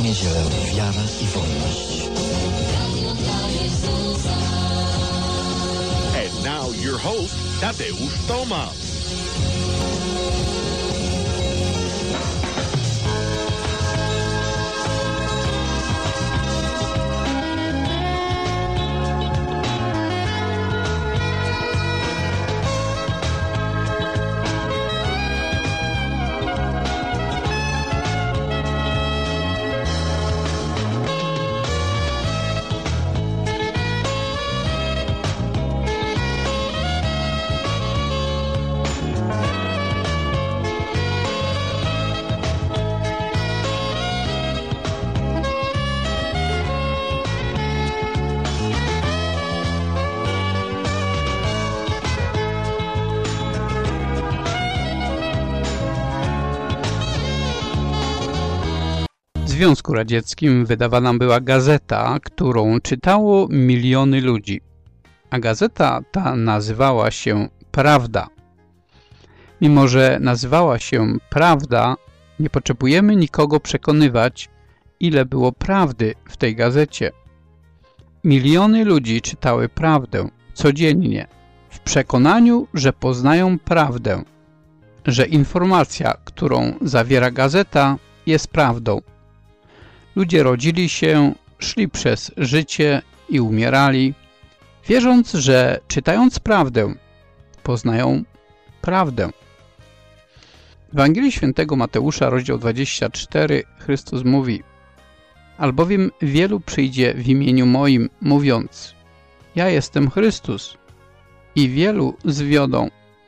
niedzielę Wiara i Wolność. And now your host, Tadeusz Tomasz. W Związku Radzieckim wydawana była gazeta, którą czytało miliony ludzi. A gazeta ta nazywała się Prawda. Mimo że nazywała się Prawda, nie potrzebujemy nikogo przekonywać, ile było prawdy w tej gazecie. Miliony ludzi czytały prawdę codziennie, w przekonaniu, że poznają prawdę, że informacja, którą zawiera gazeta, jest prawdą. Ludzie rodzili się, szli przez życie i umierali, wierząc, że czytając prawdę, poznają prawdę. W Ewangelii Świętego Mateusza, rozdział 24, Chrystus mówi: albowiem wielu przyjdzie w imieniu moim, mówiąc: ja jestem Chrystus, i wielu zwiodą.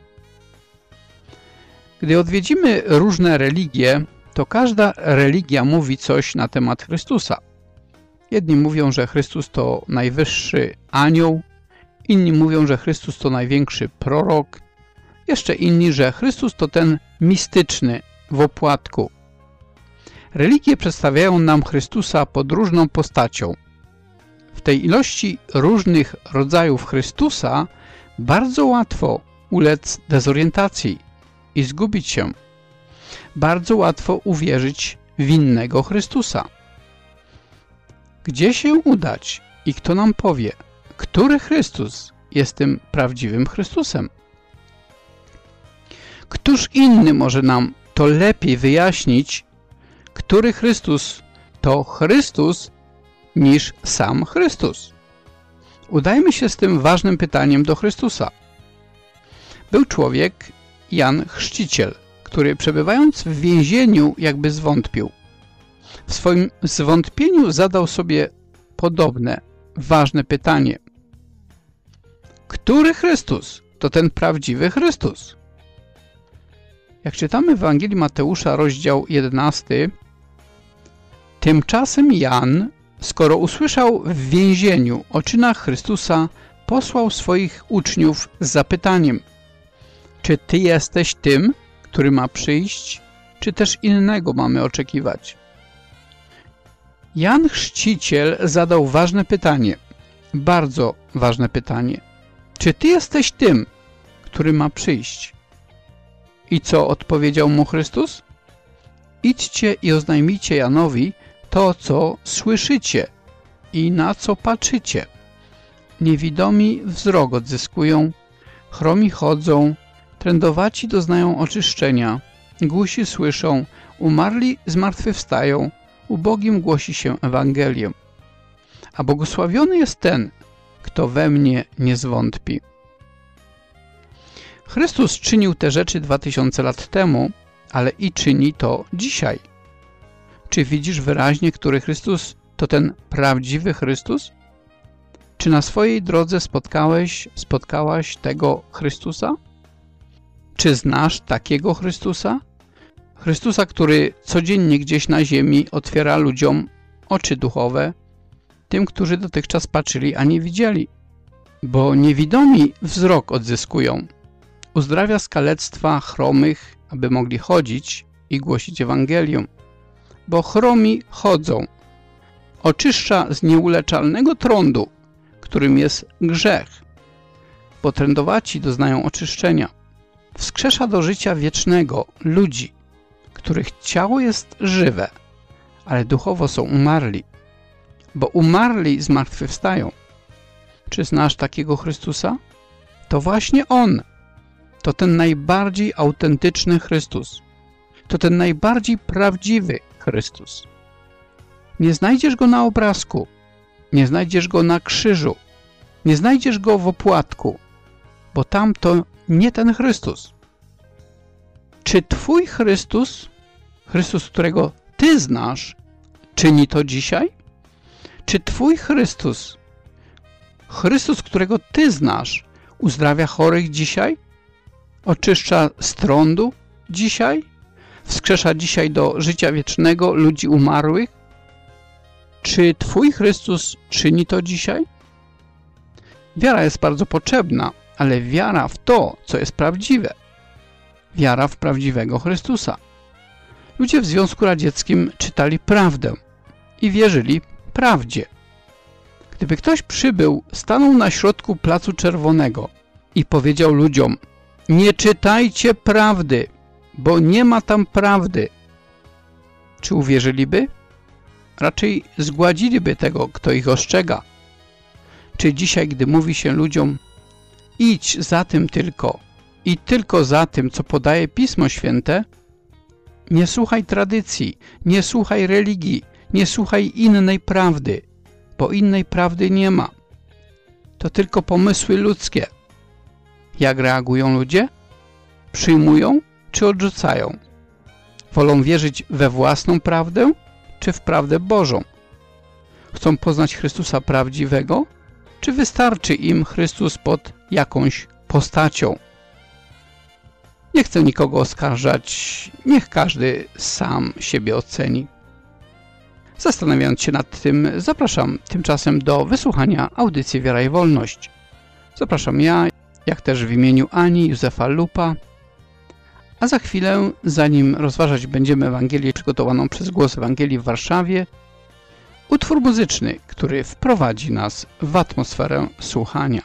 Gdy odwiedzimy różne religie, to każda religia mówi coś na temat Chrystusa. Jedni mówią, że Chrystus to najwyższy anioł, inni mówią, że Chrystus to największy prorok, jeszcze inni, że Chrystus to ten mistyczny w opłatku. Religie przedstawiają nam Chrystusa pod różną postacią. W tej ilości różnych rodzajów Chrystusa bardzo łatwo ulec dezorientacji i zgubić się. Bardzo łatwo uwierzyć w innego Chrystusa. Gdzie się udać i kto nam powie, który Chrystus jest tym prawdziwym Chrystusem? Któż inny może nam to lepiej wyjaśnić, który Chrystus to Chrystus, niż sam Chrystus? Udajmy się z tym ważnym pytaniem do Chrystusa. Był człowiek, Jan Chrzciciel, który przebywając w więzieniu jakby zwątpił. W swoim zwątpieniu zadał sobie podobne, ważne pytanie. Który Chrystus to ten prawdziwy Chrystus? Jak czytamy w Ewangelii Mateusza, rozdział 11, tymczasem Jan, skoro usłyszał w więzieniu o czynach Chrystusa, posłał swoich uczniów z zapytaniem: czy Ty jesteś tym, który ma przyjść, czy też innego mamy oczekiwać? Jan Chrzciciel zadał ważne pytanie, bardzo ważne pytanie. Czy Ty jesteś tym, który ma przyjść? I co odpowiedział mu Chrystus? Idźcie i oznajmijcie Janowi to, co słyszycie i na co patrzycie. Niewidomi wzrok odzyskują, chromi chodzą, trędowaci doznają oczyszczenia, głusi słyszą, umarli zmartwychwstają, ubogim głosi się Ewangelię. A błogosławiony jest ten, kto we mnie nie zwątpi. Chrystus czynił te rzeczy 2000 lat temu, ale i czyni to dzisiaj. Czy widzisz wyraźnie, który Chrystus to ten prawdziwy Chrystus? Czy na swojej drodze spotkałaś tego Chrystusa? Czy znasz takiego Chrystusa? Chrystusa, który codziennie gdzieś na ziemi otwiera ludziom oczy duchowe, tym, którzy dotychczas patrzyli, a nie widzieli. Bo niewidomi wzrok odzyskują. Uzdrawia z kalectwa chromych, aby mogli chodzić i głosić Ewangelię. Bo chromi chodzą. Oczyszcza z nieuleczalnego trądu, którym jest grzech. Bo trędowaci doznają oczyszczenia. Wskrzesza do życia wiecznego ludzi, których ciało jest żywe, ale duchowo są umarli, bo umarli zmartwychwstają. Czy znasz takiego Chrystusa? To właśnie On. To ten najbardziej autentyczny Chrystus. To ten najbardziej prawdziwy Chrystus. Nie znajdziesz Go na obrazku, nie znajdziesz Go na krzyżu, nie znajdziesz Go w opłatku, bo tam to nie ten Chrystus. Czy Twój Chrystus, Chrystus, którego Ty znasz, czyni to dzisiaj? Czy Twój Chrystus, Chrystus, którego Ty znasz, uzdrawia chorych dzisiaj? Oczyszcza z trądu dzisiaj? Wskrzesza dzisiaj do życia wiecznego ludzi umarłych? Czy Twój Chrystus czyni to dzisiaj? Wiara jest bardzo potrzebna, ale wiara w to, co jest prawdziwe. Wiara w prawdziwego Chrystusa. Ludzie w Związku Radzieckim czytali prawdę i wierzyli prawdzie. Gdyby ktoś przybył, stanął na środku Placu Czerwonego i powiedział ludziom: nie czytajcie prawdy, bo nie ma tam prawdy. Czy uwierzyliby? Raczej zgładziliby tego, kto ich ostrzega. Czy dzisiaj, gdy mówi się ludziom: idź za tym tylko i tylko za tym, co podaje Pismo Święte, nie słuchaj tradycji, nie słuchaj religii, nie słuchaj innej prawdy, bo innej prawdy nie ma. To tylko pomysły ludzkie. Jak reagują ludzie? Przyjmują czy odrzucają? Wolą wierzyć we własną prawdę czy w prawdę Bożą? Chcą poznać Chrystusa prawdziwego, czy wystarczy im Chrystus pod jakąś postacią? Nie chcę nikogo oskarżać, niech każdy sam siebie oceni. Zastanawiając się nad tym, zapraszam tymczasem do wysłuchania audycji Wiara i Wolność. Zapraszam ja, jak też w imieniu Ani Józefa Lupa, a za chwilę, zanim rozważać będziemy Ewangelię przygotowaną przez Głos Ewangelii w Warszawie, utwór muzyczny, który wprowadzi nas w atmosferę słuchania.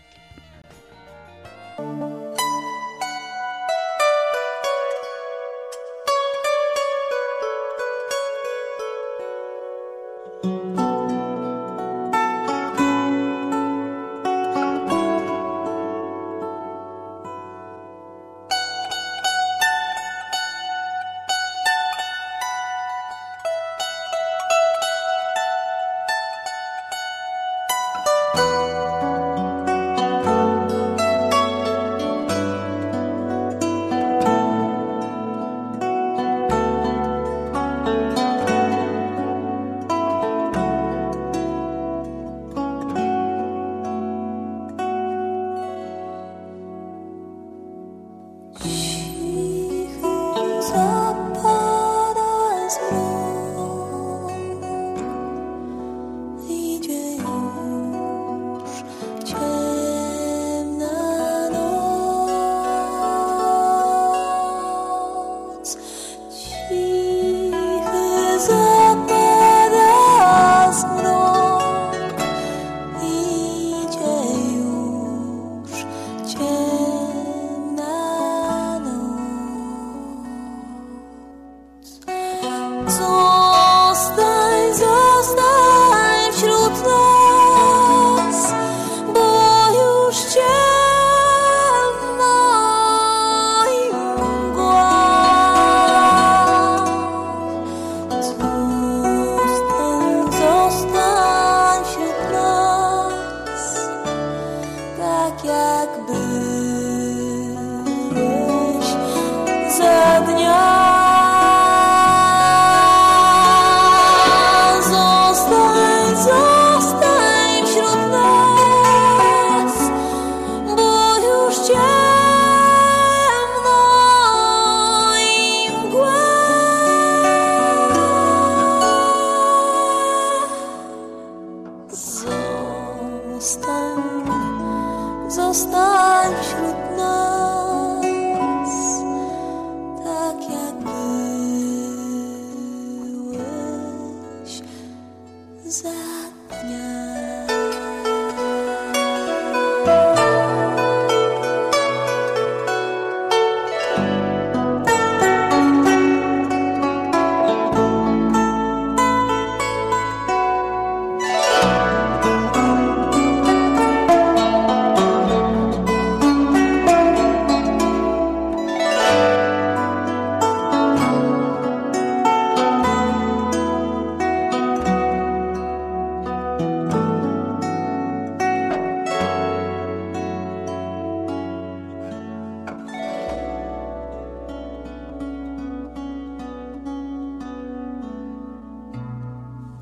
Zostań wśród nas, tak jak byłeś za dnia.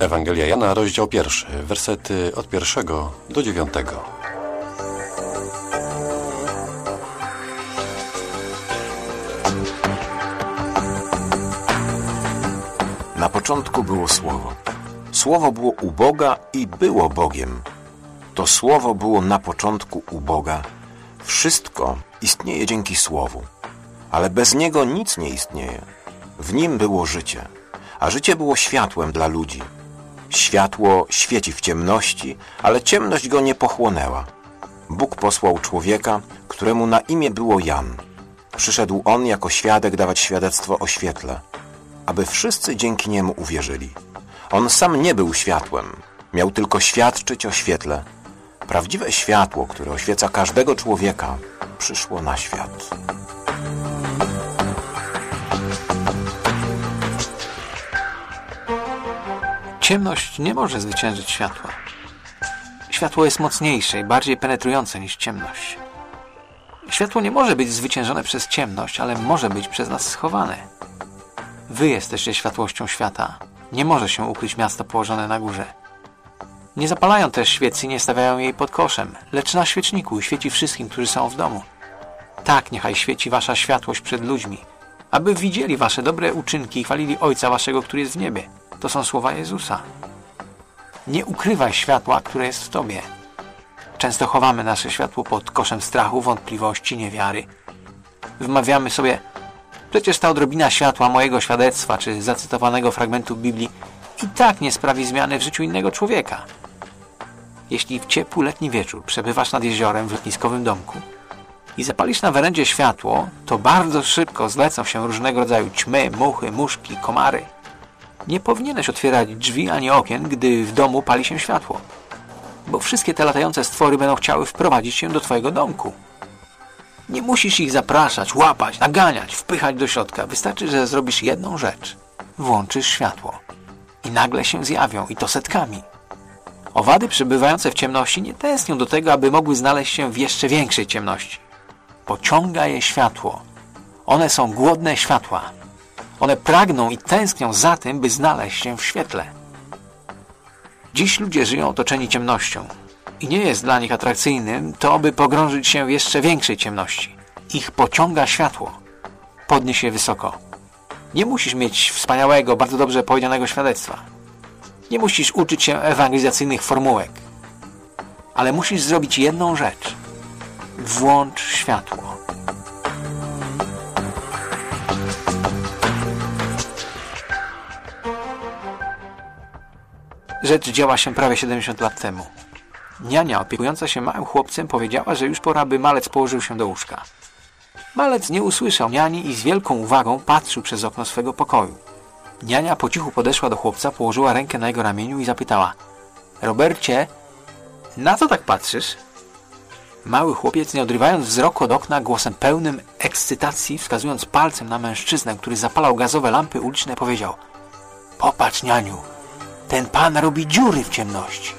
Ewangelia Jana, rozdział 1, wersety od 1 do 9. Na początku było Słowo. Słowo było u Boga i było Bogiem. To Słowo było na początku u Boga. Wszystko istnieje dzięki Słowu, ale bez Niego nic nie istnieje. W Nim było życie, a życie było światłem dla ludzi. Światło świeci w ciemności, ale ciemność go nie pochłonęła. Bóg posłał człowieka, któremu na imię było Jan. Przyszedł on jako świadek dawać świadectwo o świetle, aby wszyscy dzięki niemu uwierzyli. On sam nie był światłem, miał tylko świadczyć o świetle. Prawdziwe światło, które oświeca każdego człowieka, przyszło na świat. Ciemność nie może zwyciężyć światła. Światło jest mocniejsze i bardziej penetrujące niż ciemność. Światło nie może być zwyciężone przez ciemność, ale może być przez nas schowane. Wy jesteście światłością świata. Nie może się ukryć miasto położone na górze. Nie zapalają też świecy i nie stawiają jej pod koszem, lecz na świeczniku i świeci wszystkim, którzy są w domu. Tak niechaj świeci wasza światłość przed ludźmi, aby widzieli wasze dobre uczynki i chwalili Ojca waszego, który jest w niebie. To są słowa Jezusa. Nie ukrywaj światła, które jest w tobie. Często chowamy nasze światło pod koszem strachu, wątpliwości, niewiary. Wymawiamy sobie: przecież ta odrobina światła mojego świadectwa czy zacytowanego fragmentu Biblii i tak nie sprawi zmiany w życiu innego człowieka. Jeśli w ciepły letni wieczór przebywasz nad jeziorem w letniskowym domku i zapalisz na werendzie światło, to bardzo szybko zlecą się różnego rodzaju ćmy, muchy, muszki, komary. Nie powinieneś otwierać drzwi ani okien, gdy w domu pali się światło, bo wszystkie te latające stwory będą chciały wprowadzić się do twojego domku. Nie musisz ich zapraszać, łapać, naganiać, wpychać do środka. Wystarczy, że zrobisz jedną rzecz. Włączysz światło. I nagle się zjawią, i to setkami. Owady przebywające w ciemności nie tęsknią do tego, aby mogły znaleźć się w jeszcze większej ciemności. Pociąga je światło. One są głodne światła. One pragną i tęsknią za tym, by znaleźć się w świetle. Dziś ludzie żyją otoczeni ciemnością i nie jest dla nich atrakcyjnym to, by pogrążyć się w jeszcze większej ciemności. Ich pociąga światło. Podnieś je wysoko. Nie musisz mieć wspaniałego, bardzo dobrze powiedzianego świadectwa. Nie musisz uczyć się ewangelizacyjnych formułek. Ale musisz zrobić jedną rzecz. Włącz światło. Rzecz działa się prawie 70 lat temu. Niania opiekująca się małym chłopcem powiedziała, że już pora, by malec położył się do łóżka. Malec nie usłyszał niani i z wielką uwagą patrzył przez okno swego pokoju. Niania po cichu podeszła do chłopca, położyła rękę na jego ramieniu i zapytała: Robercie, na co tak patrzysz? Mały chłopiec, nie odrywając wzroku od okna, głosem pełnym ekscytacji, wskazując palcem na mężczyznę, który zapalał gazowe lampy uliczne, powiedział: Popatrz, nianiu, ten pan robi dziury w ciemności.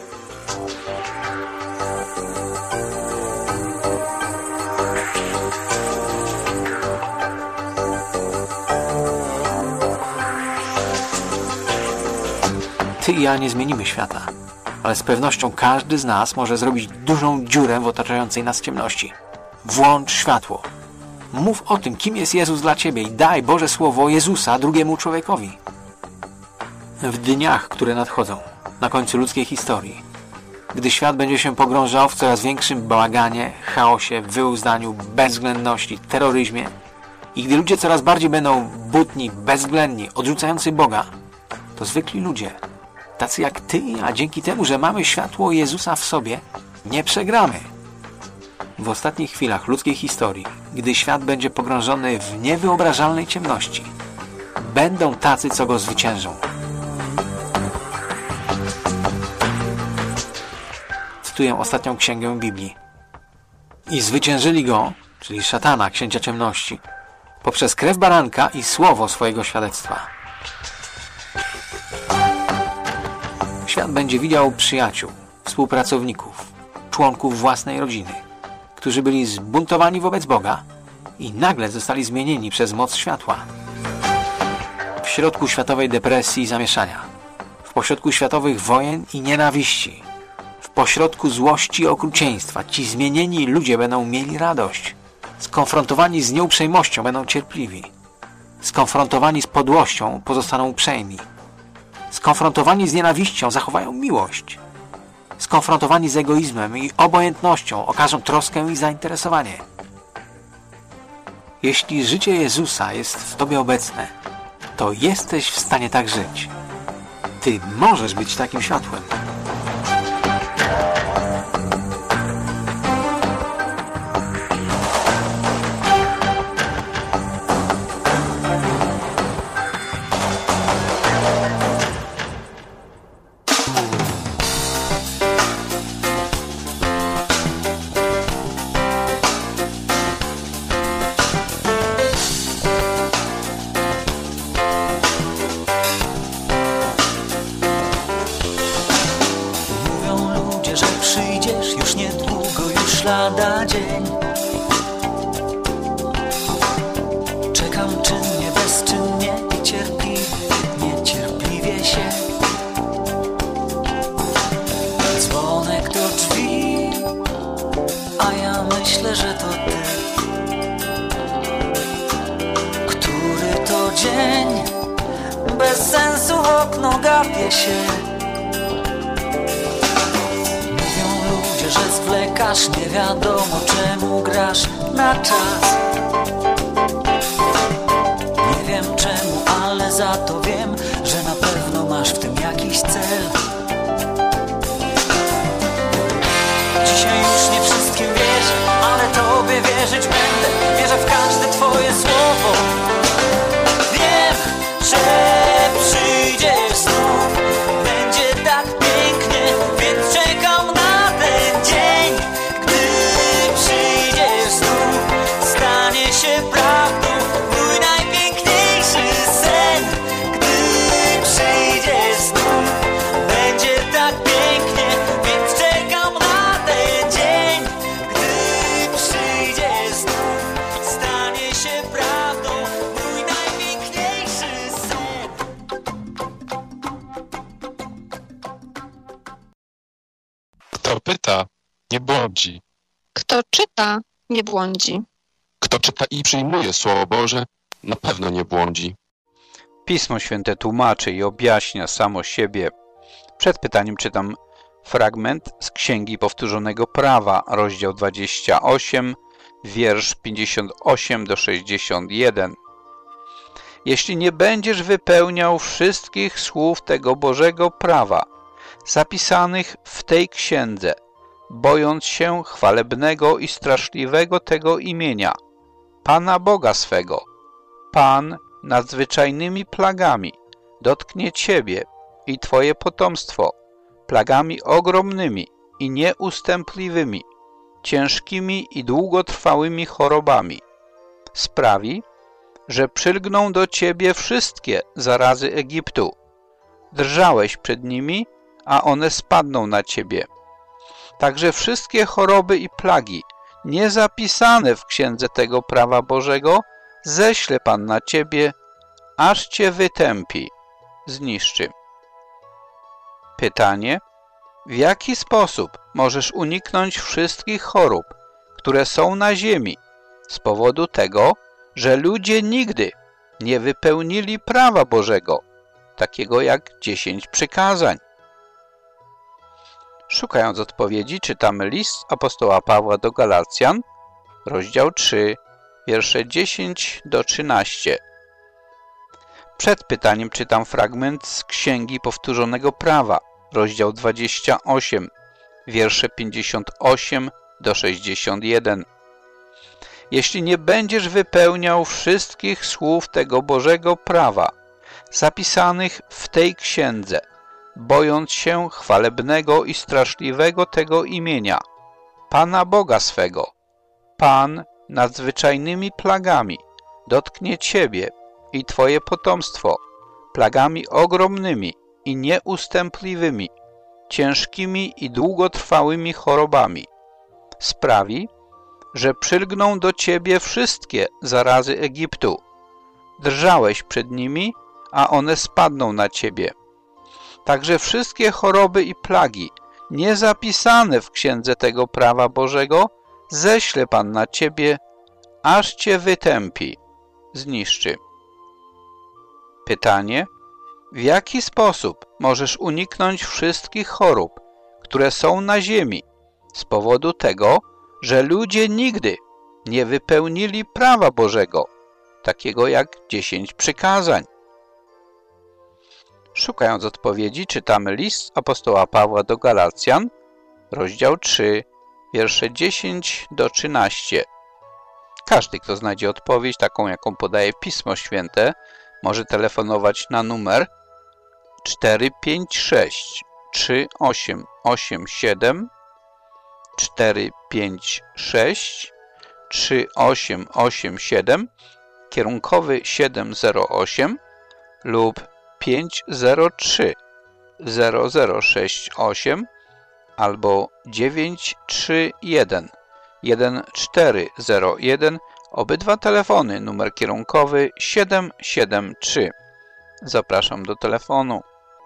Ty i ja nie zmienimy świata, ale z pewnością każdy z nas może zrobić dużą dziurę w otaczającej nas ciemności. Włącz światło. Mów o tym, kim jest Jezus dla ciebie i daj Boże Słowo Jezusa drugiemu człowiekowi. W dniach, które nadchodzą, na końcu ludzkiej historii, gdy świat będzie się pogrążał w coraz większym bałaganie, chaosie, wyuzdaniu, bezwzględności, terroryzmie i gdy ludzie coraz bardziej będą butni, bezwzględni, odrzucający Boga, to zwykli ludzie, tacy jak ty i ja, dzięki temu, że mamy światło Jezusa w sobie, nie przegramy. W ostatnich chwilach ludzkiej historii, gdy świat będzie pogrążony w niewyobrażalnej ciemności, będą tacy, co go zwyciężą. Cytuję ostatnią księgę Biblii. I zwyciężyli go, czyli szatana, księcia ciemności, poprzez krew baranka i słowo swojego świadectwa. Świat będzie widział przyjaciół, współpracowników, członków własnej rodziny, którzy byli zbuntowani wobec Boga i nagle zostali zmienieni przez moc światła. W środku światowej depresji i zamieszania, w pośrodku światowych wojen i nienawiści, w pośrodku złości i okrucieństwa, ci zmienieni ludzie będą mieli radość. Skonfrontowani z nieuprzejmością będą cierpliwi. Skonfrontowani z podłością pozostaną uprzejmi. Skonfrontowani z nienawiścią zachowają miłość. Skonfrontowani z egoizmem i obojętnością okażą troskę i zainteresowanie. Jeśli życie Jezusa jest w Tobie obecne, to jesteś w stanie tak żyć. Ty możesz być takim światłem. Lada dzień. Czekam czynnie, bezczynnie i cierpliwie, niecierpliwie się. Dzwonek do drzwi, a ja myślę, że to ty. Który to dzień, bez sensu w okno gapię się. Że zwlekasz, nie wiadomo czemu grasz na czas. Nie wiem czemu, ale za to wiem, że na pewno masz w tym jakiś cel. Dzisiaj już nie wszystkim wierzę, ale Tobie wierzyć będę. Wierzę w każde Twoje słowo. Wiem, że przyjdziesz znów. Będzie tak pięknie, więc czekam na dzień, gdy przyjdziesz znów, stanie się prawdą mój najpiękniejszy sen. Gdy przyjdziesz znów, będzie tak pięknie, więc czekam na ten dzień. Gdy przyjdziesz znów, stanie się prawdą mój najpiękniejszy sen. Kto pyta, nie błądzi. Kto czyta, nie błądzi. Kto czyta i przyjmuje Słowo Boże, na pewno nie błądzi. Pismo Święte tłumaczy i objaśnia samo siebie. Przed pytaniem czytam fragment z Księgi Powtórzonego Prawa, rozdział 28, wiersz 58 do 61. Jeśli nie będziesz wypełniał wszystkich słów tego Bożego prawa, zapisanych w tej księdze, bojąc się chwalebnego i straszliwego tego imienia, Pana Boga swego, Pan nadzwyczajnymi plagami dotknie Ciebie i Twoje potomstwo, plagami ogromnymi i nieustępliwymi, ciężkimi i długotrwałymi chorobami. Sprawi, że przylgną do Ciebie wszystkie zarazy Egiptu. Drżałeś przed nimi, a one spadną na Ciebie. Także wszystkie choroby i plagi, niezapisane w księdze tego prawa Bożego, ześle Pan na Ciebie, aż Cię wytępi, zniszczy. Pytanie: w jaki sposób możesz uniknąć wszystkich chorób, które są na ziemi, z powodu tego, że ludzie nigdy nie wypełnili prawa Bożego, takiego jak 10 przykazań? Szukając odpowiedzi, czytamy list apostoła Pawła do Galacjan, rozdział 3, wiersze 10 do 13. Przed pytaniem czytam fragment z Księgi Powtórzonego Prawa, rozdział 28, wiersze 58 do 61. Jeśli nie będziesz wypełniał wszystkich słów tego Bożego prawa, zapisanych w tej księdze, bojąc się chwalebnego i straszliwego tego imienia, Pana Boga swego, Pan nadzwyczajnymi plagami dotknie Ciebie i Twoje potomstwo, plagami ogromnymi i nieustępliwymi, ciężkimi i długotrwałymi chorobami. Sprawi, że przylgną do Ciebie wszystkie zarazy Egiptu. Drżałeś przed nimi, a one spadną na Ciebie. także wszystkie choroby i plagi, niezapisane w księdze tego prawa Bożego, ześle Pan na ciebie, aż cię wytępi, zniszczy. Pytanie: w jaki sposób możesz uniknąć wszystkich chorób, które są na ziemi, z powodu tego, że ludzie nigdy nie wypełnili prawa Bożego, takiego jak 10 przykazań? Szukając odpowiedzi, czytamy list apostoła Pawła do Galacjan, rozdział 3, wiersze 10 do 13. Każdy, kto znajdzie odpowiedź, taką jaką podaje Pismo Święte, może telefonować na numer 456 3887 456 3887, kierunkowy 708 lub 503 0068 albo 931 1401. Obydwa telefony, numer kierunkowy 773. Zapraszam do telefonu.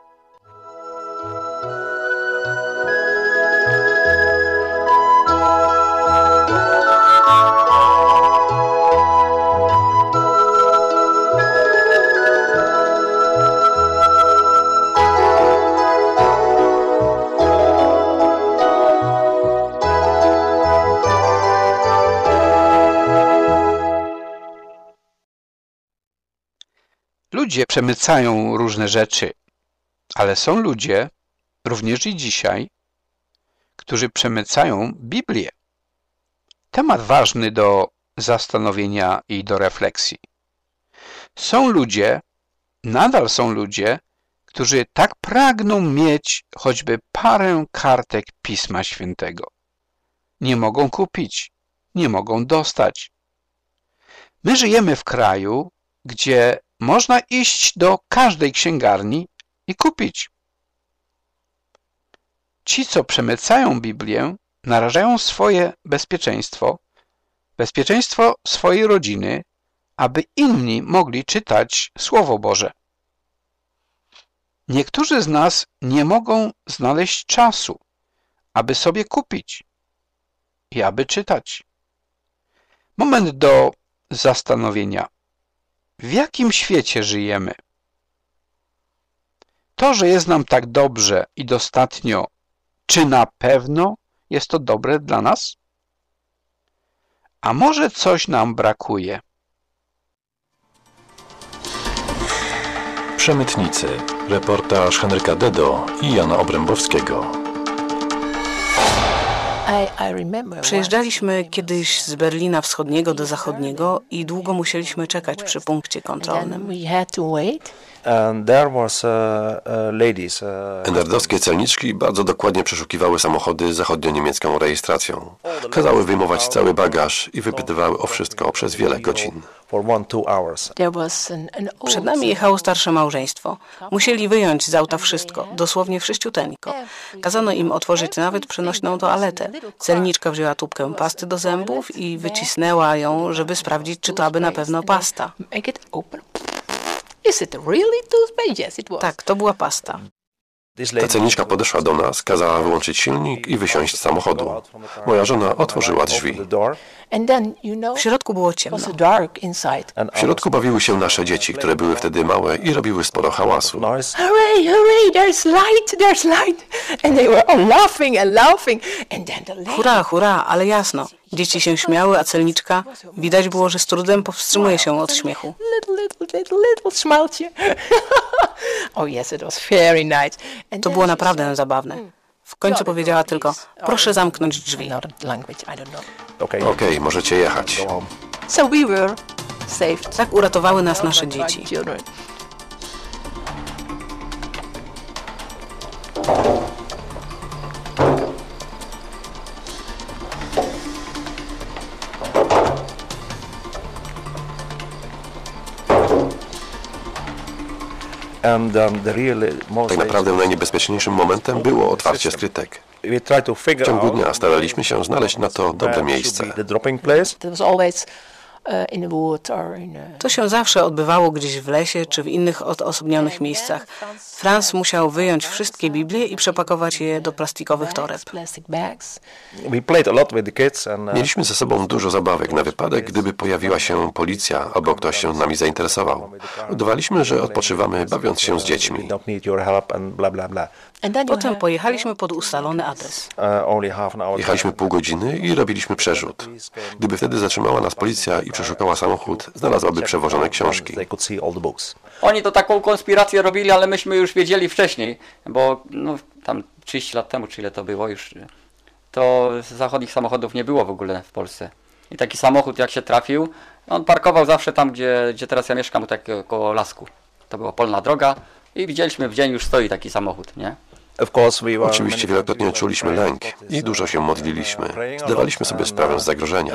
Ludzie przemycają różne rzeczy, ale są ludzie, również i dzisiaj, którzy przemycają Biblię. Temat ważny do zastanowienia i do refleksji. Są ludzie, nadal są ludzie, którzy tak pragną mieć choćby parę kartek Pisma Świętego. Nie mogą kupić, nie mogą dostać. My żyjemy w kraju, gdzie można iść do każdej księgarni i kupić. Ci, co przemycają Biblię, narażają swoje bezpieczeństwo, bezpieczeństwo swojej rodziny, aby inni mogli czytać Słowo Boże. Niektórzy z nas nie mogą znaleźć czasu, aby sobie kupić i aby czytać. Moment do zastanowienia. W jakim świecie żyjemy? To, że jest nam tak dobrze i dostatnio, czy na pewno jest to dobre dla nas? A może coś nam brakuje? Przemytnicy. Reportaż Henryka Dedo i Jana Obrębowskiego. Przejeżdżaliśmy kiedyś z Berlina Wschodniego do Zachodniego i długo musieliśmy czekać przy punkcie kontrolnym. NRD-owskie celniczki bardzo dokładnie przeszukiwały samochody z zachodnio-niemiecką rejestracją. Kazały wyjmować cały bagaż i wypytywały o wszystko przez wiele godzin. Przed nami jechało starsze małżeństwo. Musieli wyjąć z auta wszystko, dosłownie wszyściuteńko. Kazano im otworzyć nawet przenośną toaletę. Celniczka wzięła tubkę pasty do zębów i wycisnęła ją, żeby sprawdzić, czy to aby na pewno pasta. Tak, to była pasta. Ta celniczka podeszła do nas, kazała wyłączyć silnik i wysiąść z samochodu. Moja żona otworzyła drzwi. W środku było ciemno. W środku bawiły się nasze dzieci, które były wtedy małe i robiły sporo hałasu. Hooray, hooray, there's light, there's light. And they were all laughing and laughing. And then the lady... Hurra, hurra, ale jasno. Dzieci się śmiały, a celniczka widać było, że z trudem powstrzymuje się od śmiechu. Little smilcie. Oh yes, it was very nice. To było naprawdę zabawne. W końcu powiedziała tylko, proszę zamknąć drzwi. Okej, możecie jechać. So we were saved. Tak uratowały nas nasze dzieci. Tak naprawdę najniebezpieczniejszym momentem było otwarcie skrytek. W ciągu dnia staraliśmy się znaleźć na to dobre miejsce. in the woods or in To się zawsze odbywało gdzieś w lesie czy w innych odosobnionych miejscach. Franz musiał wyjąć wszystkie Biblie i przepakować je do plastikowych toreb. plastic bags. Mieliśmy ze sobą dużo zabawek na wypadek, gdyby pojawiła się policja albo ktoś się nami zainteresował. Udawaliśmy, że odpoczywamy, bawiąc się z dziećmi. Potem pojechaliśmy pod ustalony adres. Jechaliśmy pół godziny i robiliśmy przerzut. Gdyby wtedy zatrzymała nas policja i przeszukała samochód, znalazłaby przewożone książki. Oni to taką konspirację robili, ale myśmy już wiedzieli wcześniej, bo no, tam 30 lat temu, czy ile to było już, to zachodnich samochodów nie było w ogóle w Polsce. I taki samochód jak się trafił, on parkował zawsze tam, gdzie teraz ja mieszkam, tak koło lasku. To była polna droga i widzieliśmy w dzień już stoi taki samochód, nie? Oczywiście wielokrotnie czuliśmy lęk i dużo się modliliśmy. Zdawaliśmy sobie sprawę z zagrożenia.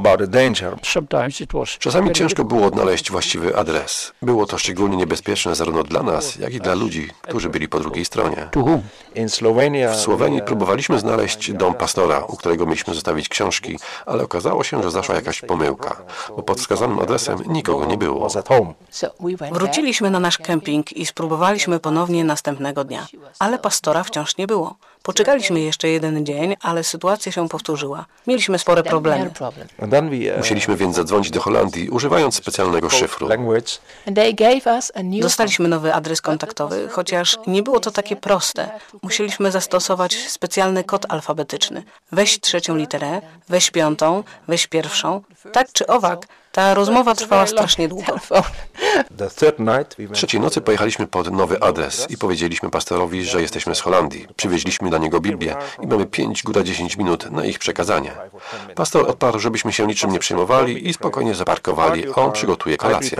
Czasami ciężko było odnaleźć właściwy adres. Było to szczególnie niebezpieczne zarówno dla nas, jak i dla ludzi, którzy byli po drugiej stronie. W Słowenii próbowaliśmy znaleźć dom pastora, u którego mieliśmy zostawić książki, ale okazało się, że zaszła jakaś pomyłka, bo pod wskazanym adresem nikogo nie było. Wróciliśmy na nasz kemping i spróbowaliśmy ponownie następnego dnia, ale pastora wciąż nie było. Poczekaliśmy jeszcze jeden dzień, ale sytuacja się powtórzyła. Mieliśmy spore problemy. Musieliśmy więc zadzwonić do Holandii, używając specjalnego szyfru. Dostaliśmy nowy adres kontaktowy, chociaż nie było to takie proste. Musieliśmy zastosować specjalny kod alfabetyczny. Weź 3. literę, weź 5., weź 1. Tak czy owak, ta rozmowa trwała strasznie długo. Trzeciej nocy pojechaliśmy pod nowy adres i powiedzieliśmy pastorowi, że jesteśmy z Holandii. Przywieźliśmy dla niego Biblię i mamy 5, góra 10 minut na ich przekazanie. Pastor odparł, żebyśmy się niczym nie przejmowali i spokojnie zaparkowali, a on przygotuje kolację.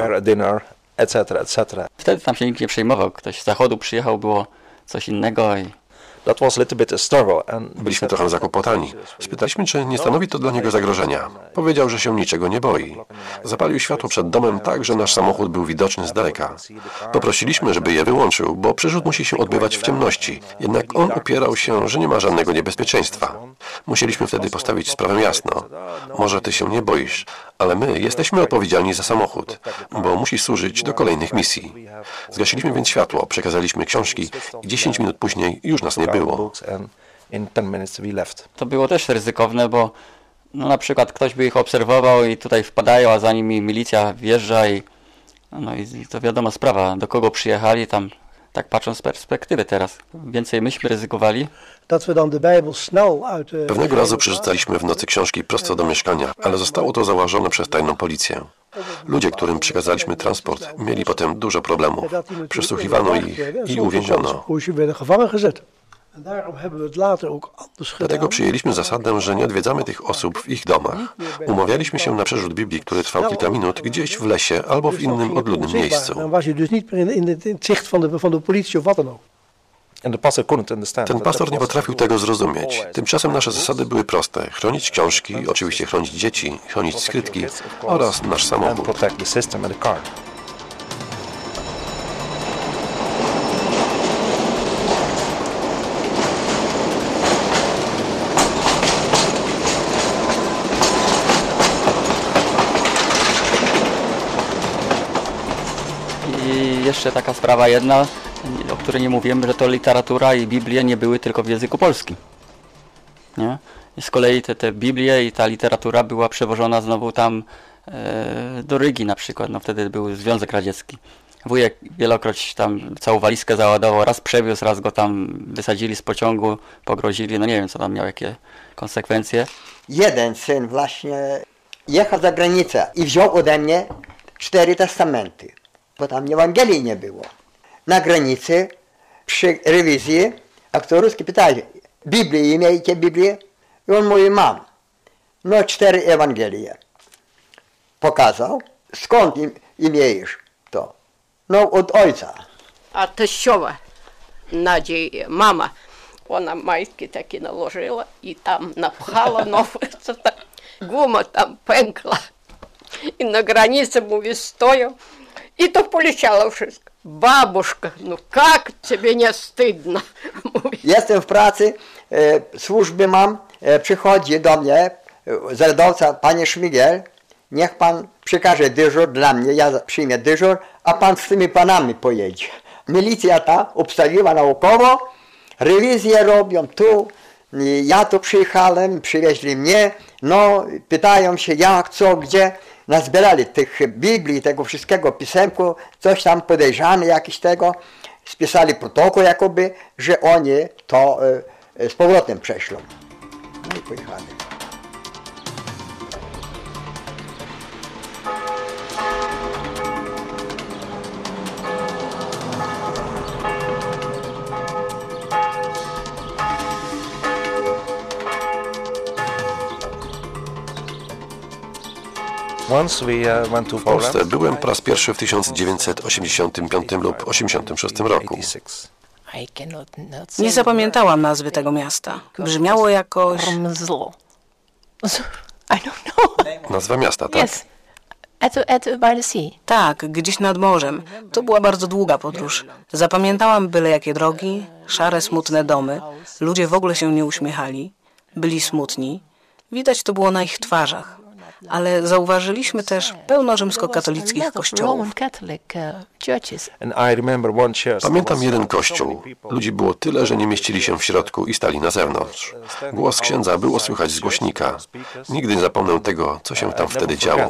Wtedy tam się nikt nie przejmował. Ktoś z zachodu przyjechał, było coś innego i Byliśmy trochę zakłopotani. Spytaliśmy, czy nie stanowi to dla niego zagrożenia. Powiedział, że się niczego nie boi. Zapalił światło przed domem tak, że nasz samochód był widoczny z daleka. Poprosiliśmy, żeby je wyłączył, bo przerzut musi się odbywać w ciemności. Jednak on upierał się, że nie ma żadnego niebezpieczeństwa. Musieliśmy wtedy postawić sprawę jasno. Może ty się nie boisz, ale my jesteśmy odpowiedzialni za samochód, bo musi służyć do kolejnych misji. Zgasiliśmy więc światło, przekazaliśmy książki i 10 minut później już nas nie było. To było też ryzykowne, bo no, na przykład ktoś by ich obserwował i tutaj wpadają, a za nimi milicja wjeżdża i to wiadoma sprawa, do kogo przyjechali tam, tak patrząc z perspektywy teraz. Więcej myśmy ryzykowali. Pewnego razu przerzucaliśmy w nocy książki prosto do mieszkania, ale zostało to zauważone przez tajną policję. Ludzie, którym przekazaliśmy transport, mieli potem dużo problemów. Przesłuchiwano ich i uwięziono. Dlatego przyjęliśmy zasadę, że nie odwiedzamy tych osób w ich domach. Umawialiśmy się na przerzut Biblii, który trwał kilka minut, gdzieś w lesie albo w innym odludnym miejscu. Ten pastor nie potrafił tego zrozumieć. Tymczasem nasze zasady były proste. Chronić książki, oczywiście chronić dzieci, chronić skrytki oraz nasz samochód. I jeszcze taka sprawa jedna, o której nie mówiłem, że to literatura i Biblie nie były tylko w języku polskim. Nie? I z kolei te Biblie i ta literatura była przewożona znowu tam do Rygi na przykład. No wtedy był Związek Radziecki. Wujek wielokroć tam całą walizkę załadował, raz przewiózł, raz go tam wysadzili z pociągu, pogrozili, no nie wiem co tam miał, jakie konsekwencje. Jeden syn właśnie jechał za granicę i wziął ode mnie 4 testamenty, bo tam Ewangelii nie było. Na granicy przy rewizji aktorowski pytali, Biblię, miejcie Biblię? I on mówi, mam. No 4 Ewangelie. Pokazał, skąd imiejesz to? No od ojca. А тещова Надя, мама, вона майки такі наложила і там напхала нове, гума там пекла. І на границе mówi стоял, и то полечало wszystko. Бабушка, ну как тебе не стыдно? Jestem w pracy, służby mam, przychodzi do mnie zaradowca, panie Szmigiel, niech pan przekaże dyżur dla mnie, ja przyjmę dyżur, a pan z tymi panami pojedzie. Milicja ta obstawiła naokowo, rewizję robią tu, ja tu przyjechałem, przywieźli mnie, no pytają się jak, co, gdzie, nazbierali tych Biblii, tego wszystkiego, pisemku, coś tam podejrzane jakiś tego, spisali protokół jakoby, że oni to z powrotem prześlą. No i pojechali. W Polsce byłem po raz pierwszy w 1985 lub 1986 roku. Nie zapamiętałam nazwy tego miasta. Brzmiało jakoś... Nazwa miasta, tak? By the sea. Tak, gdzieś nad morzem. To była bardzo długa podróż. Zapamiętałam byle jakie drogi, szare, smutne domy. Ludzie w ogóle się nie uśmiechali. Byli smutni. Widać to było na ich twarzach. Ale zauważyliśmy też pełno rzymskokatolickich kościołów. Pamiętam jeden kościół. Ludzi było tyle, że nie mieścili się w środku i stali na zewnątrz. Głos księdza było słychać z głośnika. Nigdy nie zapomnę tego, co się tam wtedy działo.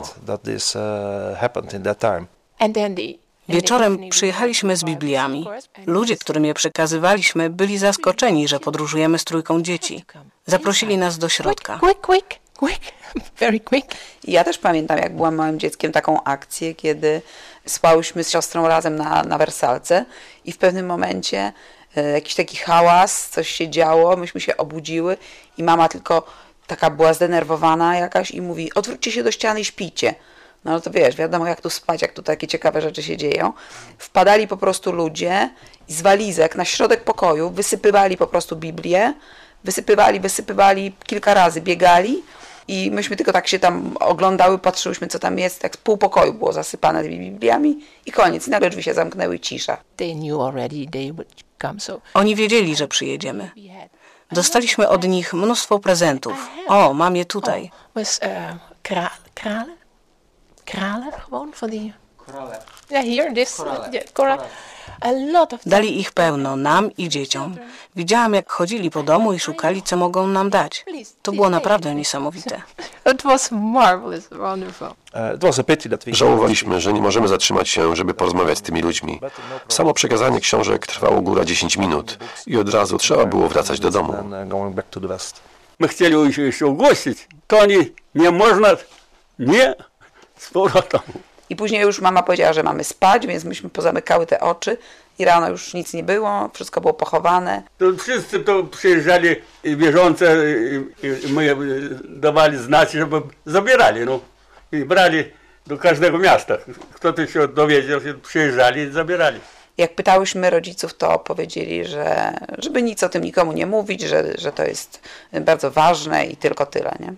Wieczorem przyjechaliśmy z Bibliami. Ludzie, którym je przekazywaliśmy, byli zaskoczeni, że podróżujemy z trójką dzieci. Zaprosili nas do środka. Quick. Very quick. Ja też pamiętam, jak byłam małym dzieckiem, taką akcję, kiedy spałyśmy z siostrą razem na wersalce i w pewnym momencie jakiś taki hałas, coś się działo, myśmy się obudziły i mama tylko taka była zdenerwowana jakaś i mówi: odwróćcie się do ściany i śpijcie. No to wiesz, wiadomo jak tu spać, jak tu takie ciekawe rzeczy się dzieją. Wpadali po prostu ludzie z walizek na środek pokoju, wysypywali po prostu Biblię, wysypywali kilka razy, biegali i myśmy tylko tak się tam oglądały, patrzyłyśmy co tam jest, tak pół pokoju było zasypane tymi Bibliami i koniec. I nagle drzwi się zamknęły i cisza. Oni wiedzieli, że przyjedziemy. Dostaliśmy od nich mnóstwo prezentów. O, mam je tutaj. Kralen gewoon van die... Ja, hier, this, koralen. A lot of... Dali ich pełno, nam i dzieciom. Widziałam, jak chodzili po domu i szukali, co mogą nam dać. To było naprawdę niesamowite. It was marvelous, wonderful. Żałowaliśmy, że nie możemy zatrzymać się, żeby porozmawiać z tymi ludźmi. Samo przekazanie książek trwało góra 10 minut i od razu trzeba było wracać do domu. My chcieli się ugościć, to nie można, nie z powrotem. I później już mama powiedziała, że mamy spać, więc myśmy pozamykały te oczy i rano już nic nie było, wszystko było pochowane. To wszyscy to przyjeżdżali wierzące i my dawali znać, żeby zabierali, no. I brali do każdego miasta. Kto to się dowiedział, że przyjeżdżali i zabierali. Jak pytałyśmy rodziców, to powiedzieli, że żeby nic o tym nikomu nie mówić, że to jest bardzo ważne i tylko tyle, nie?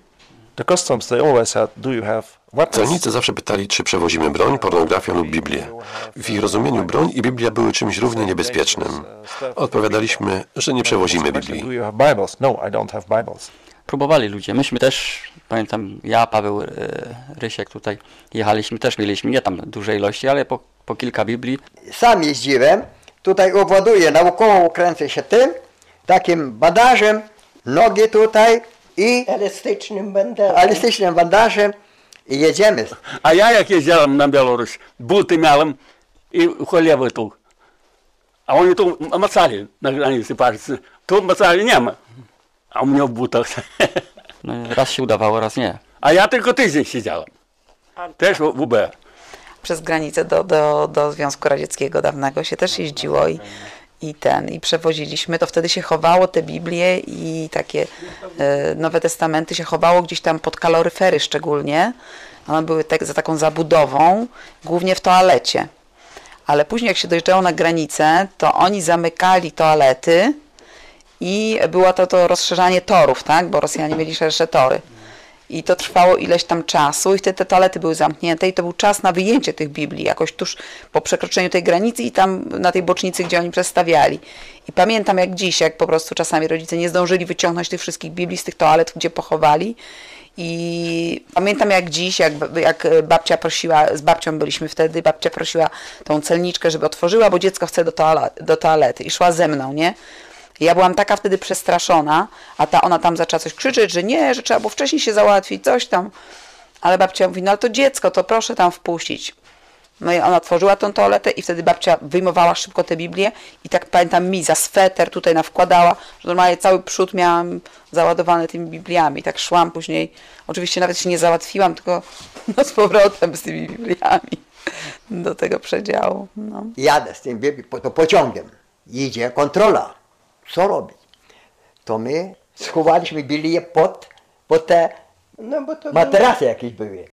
Celnicy zawsze pytali, czy przewozimy broń, pornografię lub Biblię. W ich rozumieniu broń i Biblia były czymś równie niebezpiecznym. Odpowiadaliśmy, że nie przewozimy Biblii. Próbowali ludzie. Myśmy też, pamiętam, ja, Paweł, Rysiek tutaj jechaliśmy, też mieliśmy nie tam duże ilości, ale po kilka Biblii. Sam jeździłem, tutaj obładuję, naokoło kręcę się tym, takim bandażem, nogi tutaj i elastycznym bandażem i jedziemy. A ja jak jeździłem na Białoruś, buty miałem i cholewę tu. A oni tu macali na granicy, patrzcie. Tu macali nie ma, a u mnie w butach. No, raz się udawało, raz nie. A ja tylko tydzień siedziałem. Też w UB. Przez granicę do Związku Radzieckiego dawnego się też jeździło i przewoziliśmy, to wtedy się chowało te Biblie i takie Nowe Testamenty się chowało gdzieś tam pod kaloryfery szczególnie. One były za taką zabudową, głównie w toalecie. Ale później jak się dojeżdżało na granicę, to oni zamykali toalety i było to rozszerzanie torów, tak? Bo Rosjanie mieli szersze tory. I to trwało ileś tam czasu i wtedy te toalety były zamknięte i to był czas na wyjęcie tych Biblii jakoś tuż po przekroczeniu tej granicy i tam na tej bocznicy, gdzie oni przestawiali. I pamiętam jak dziś, jak po prostu czasami rodzice nie zdążyli wyciągnąć tych wszystkich Biblii z tych toalet, gdzie pochowali I pamiętam jak dziś, jak babcia prosiła, z babcią byliśmy wtedy, babcia prosiła tą celniczkę, żeby otworzyła, bo dziecko chce do toalety i szła ze mną, nie? I ja byłam taka wtedy przestraszona, a ona tam zaczęła coś krzyczeć, że nie, że trzeba było wcześniej się załatwić, coś tam. Ale babcia mówi, no ale to dziecko, to proszę tam wpuścić. No i ona otworzyła tą toaletę i wtedy babcia wyjmowała szybko tę Biblię i tak pamiętam mi za sweter tutaj wkładała, że normalnie cały przód miałam załadowany tymi Bibliami. Tak szłam później, oczywiście nawet się nie załatwiłam, tylko z powrotem z tymi Bibliami do tego przedziału. No. Jadę z tym to pociągiem, idzie kontrola, co robić? To my schowaliśmy Biblię pod te materasy jakieś były.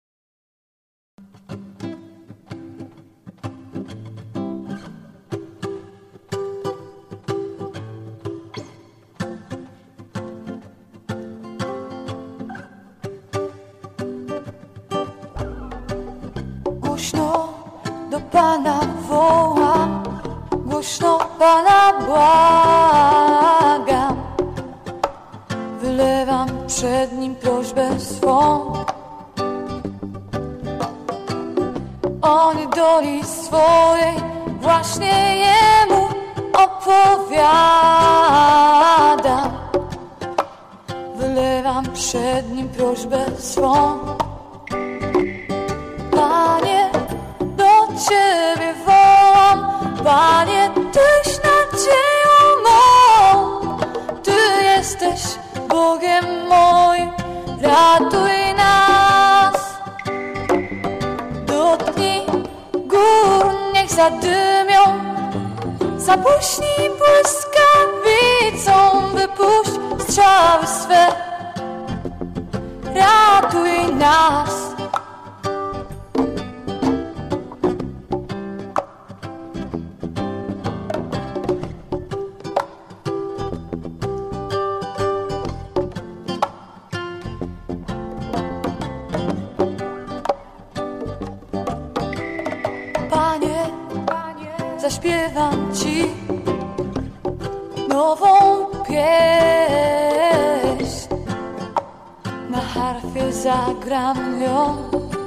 Głośno do Pana wołam, głośno Pana błagam. Wylewam przed Nim prośbę swą. O niedoli swojej właśnie Jemu opowiadam. Wylewam przed Nim prośbę swą. Panie, do Ciebie wołam, Panie, Tyś nadzieją mą. Ty jesteś Bogiem moim, ratuj nas. Dotknij gór, niech zadymią, zabłyśnij błyskawicą, wypuść strzały swe, ratuj nas. Zaśpiewam Ci nową pieśń, na harfie zagram ją,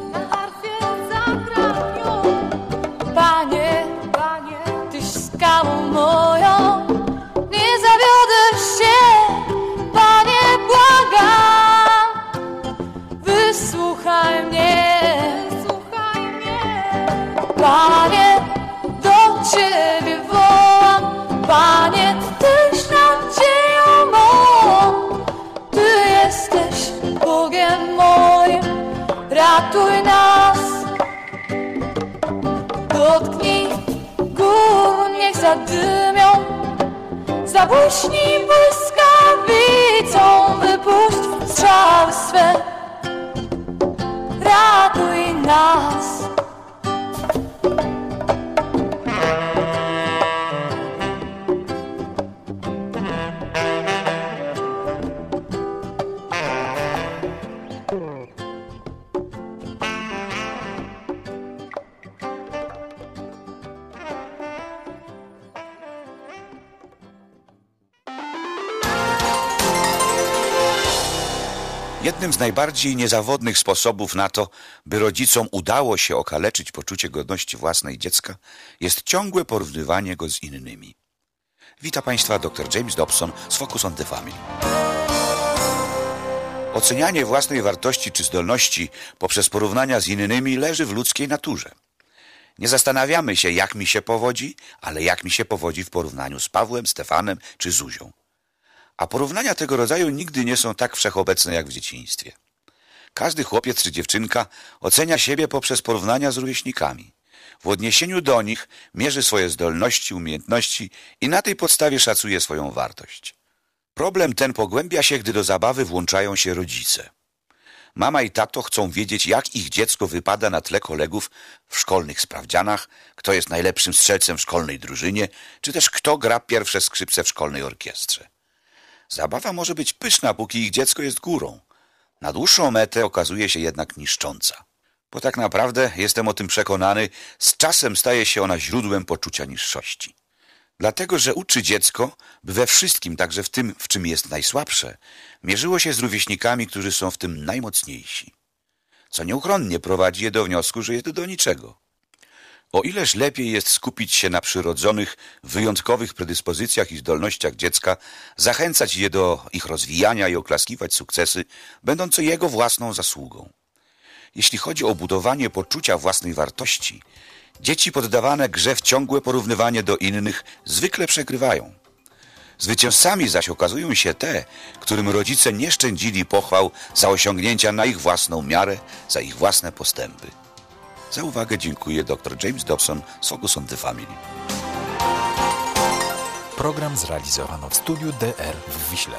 Panie, Tyś skałą moją, nie zawiodę się, Panie, błagam, wysłuchaj mnie, Panie, do Ciebie wołam, Panie, Tyś nadzieją mą. Ty jesteś Bogiem moim, ratuj nas. Dotknij gór, niech zadymią, zabłyśnij błyskawicą, wypuść strzały swe, ratuj nas. Jednym z najbardziej niezawodnych sposobów na to, by rodzicom udało się okaleczyć poczucie godności własnej dziecka, jest ciągłe porównywanie go z innymi. Wita Państwa dr James Dobson z Focus on the Family. Ocenianie własnej wartości czy zdolności poprzez porównania z innymi leży w ludzkiej naturze. Nie zastanawiamy się, jak mi się powodzi, ale jak mi się powodzi w porównaniu z Pawłem, Stefanem czy Zuzią. A porównania tego rodzaju nigdy nie są tak wszechobecne jak w dzieciństwie. Każdy chłopiec czy dziewczynka ocenia siebie poprzez porównania z rówieśnikami. W odniesieniu do nich mierzy swoje zdolności, umiejętności i na tej podstawie szacuje swoją wartość. Problem ten pogłębia się, gdy do zabawy włączają się rodzice. Mama i tato chcą wiedzieć, jak ich dziecko wypada na tle kolegów w szkolnych sprawdzianach, kto jest najlepszym strzelcem w szkolnej drużynie, czy też kto gra pierwsze skrzypce w szkolnej orkiestrze. Zabawa może być pyszna, póki ich dziecko jest górą. Na dłuższą metę okazuje się jednak niszcząca. Bo tak naprawdę, jestem o tym przekonany, z czasem staje się ona źródłem poczucia niższości. Dlatego, że uczy dziecko, by we wszystkim, także w tym, w czym jest najsłabsze, mierzyło się z rówieśnikami, którzy są w tym najmocniejsi. Co nieuchronnie prowadzi je do wniosku, że jest do niczego. O ileż lepiej jest skupić się na przyrodzonych, wyjątkowych predyspozycjach i zdolnościach dziecka, zachęcać je do ich rozwijania i oklaskiwać sukcesy, będące jego własną zasługą. Jeśli chodzi o budowanie poczucia własnej wartości, dzieci poddawane grze w ciągłe porównywanie do innych zwykle przegrywają. Zwycięzcami zaś okazują się te, którym rodzice nie szczędzili pochwał za osiągnięcia na ich własną miarę, za ich własne postępy. Za uwagę dziękuję dr James Dobson z Focus on the Family. Program zrealizowano w studiu DR w Wiśle.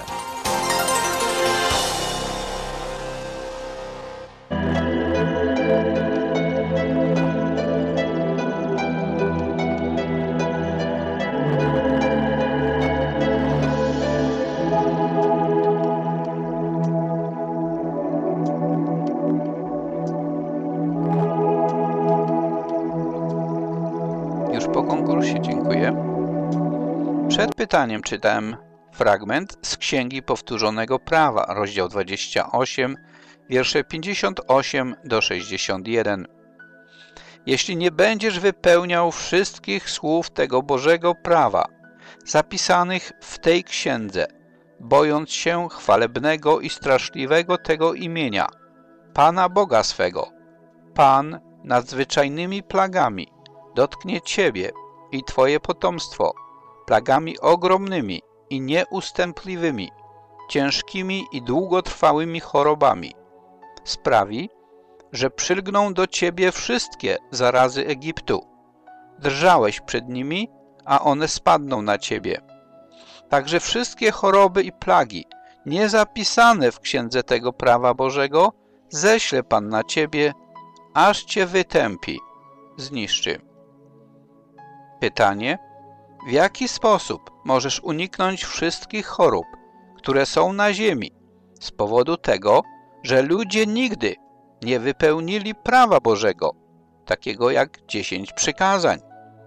Przed pytaniem czytałem fragment z Księgi Powtórzonego Prawa, rozdział 28, wiersze 58 do 61. Jeśli nie będziesz wypełniał wszystkich słów tego Bożego prawa, zapisanych w tej księdze, bojąc się chwalebnego i straszliwego tego imienia, Pana Boga swego, Pan nadzwyczajnymi plagami dotknie ciebie i twoje potomstwo, plagami ogromnymi i nieustępliwymi, ciężkimi i długotrwałymi chorobami. Sprawi, że przylgną do ciebie wszystkie zarazy Egiptu. Drżałeś przed nimi, a one spadną na ciebie. Także wszystkie choroby i plagi, niezapisane w księdze tego prawa Bożego, ześle Pan na ciebie, aż cię wytępi, zniszczy. Pytanie: w jaki sposób możesz uniknąć wszystkich chorób, które są na ziemi, z powodu tego, że ludzie nigdy nie wypełnili prawa Bożego, takiego jak 10 przykazań?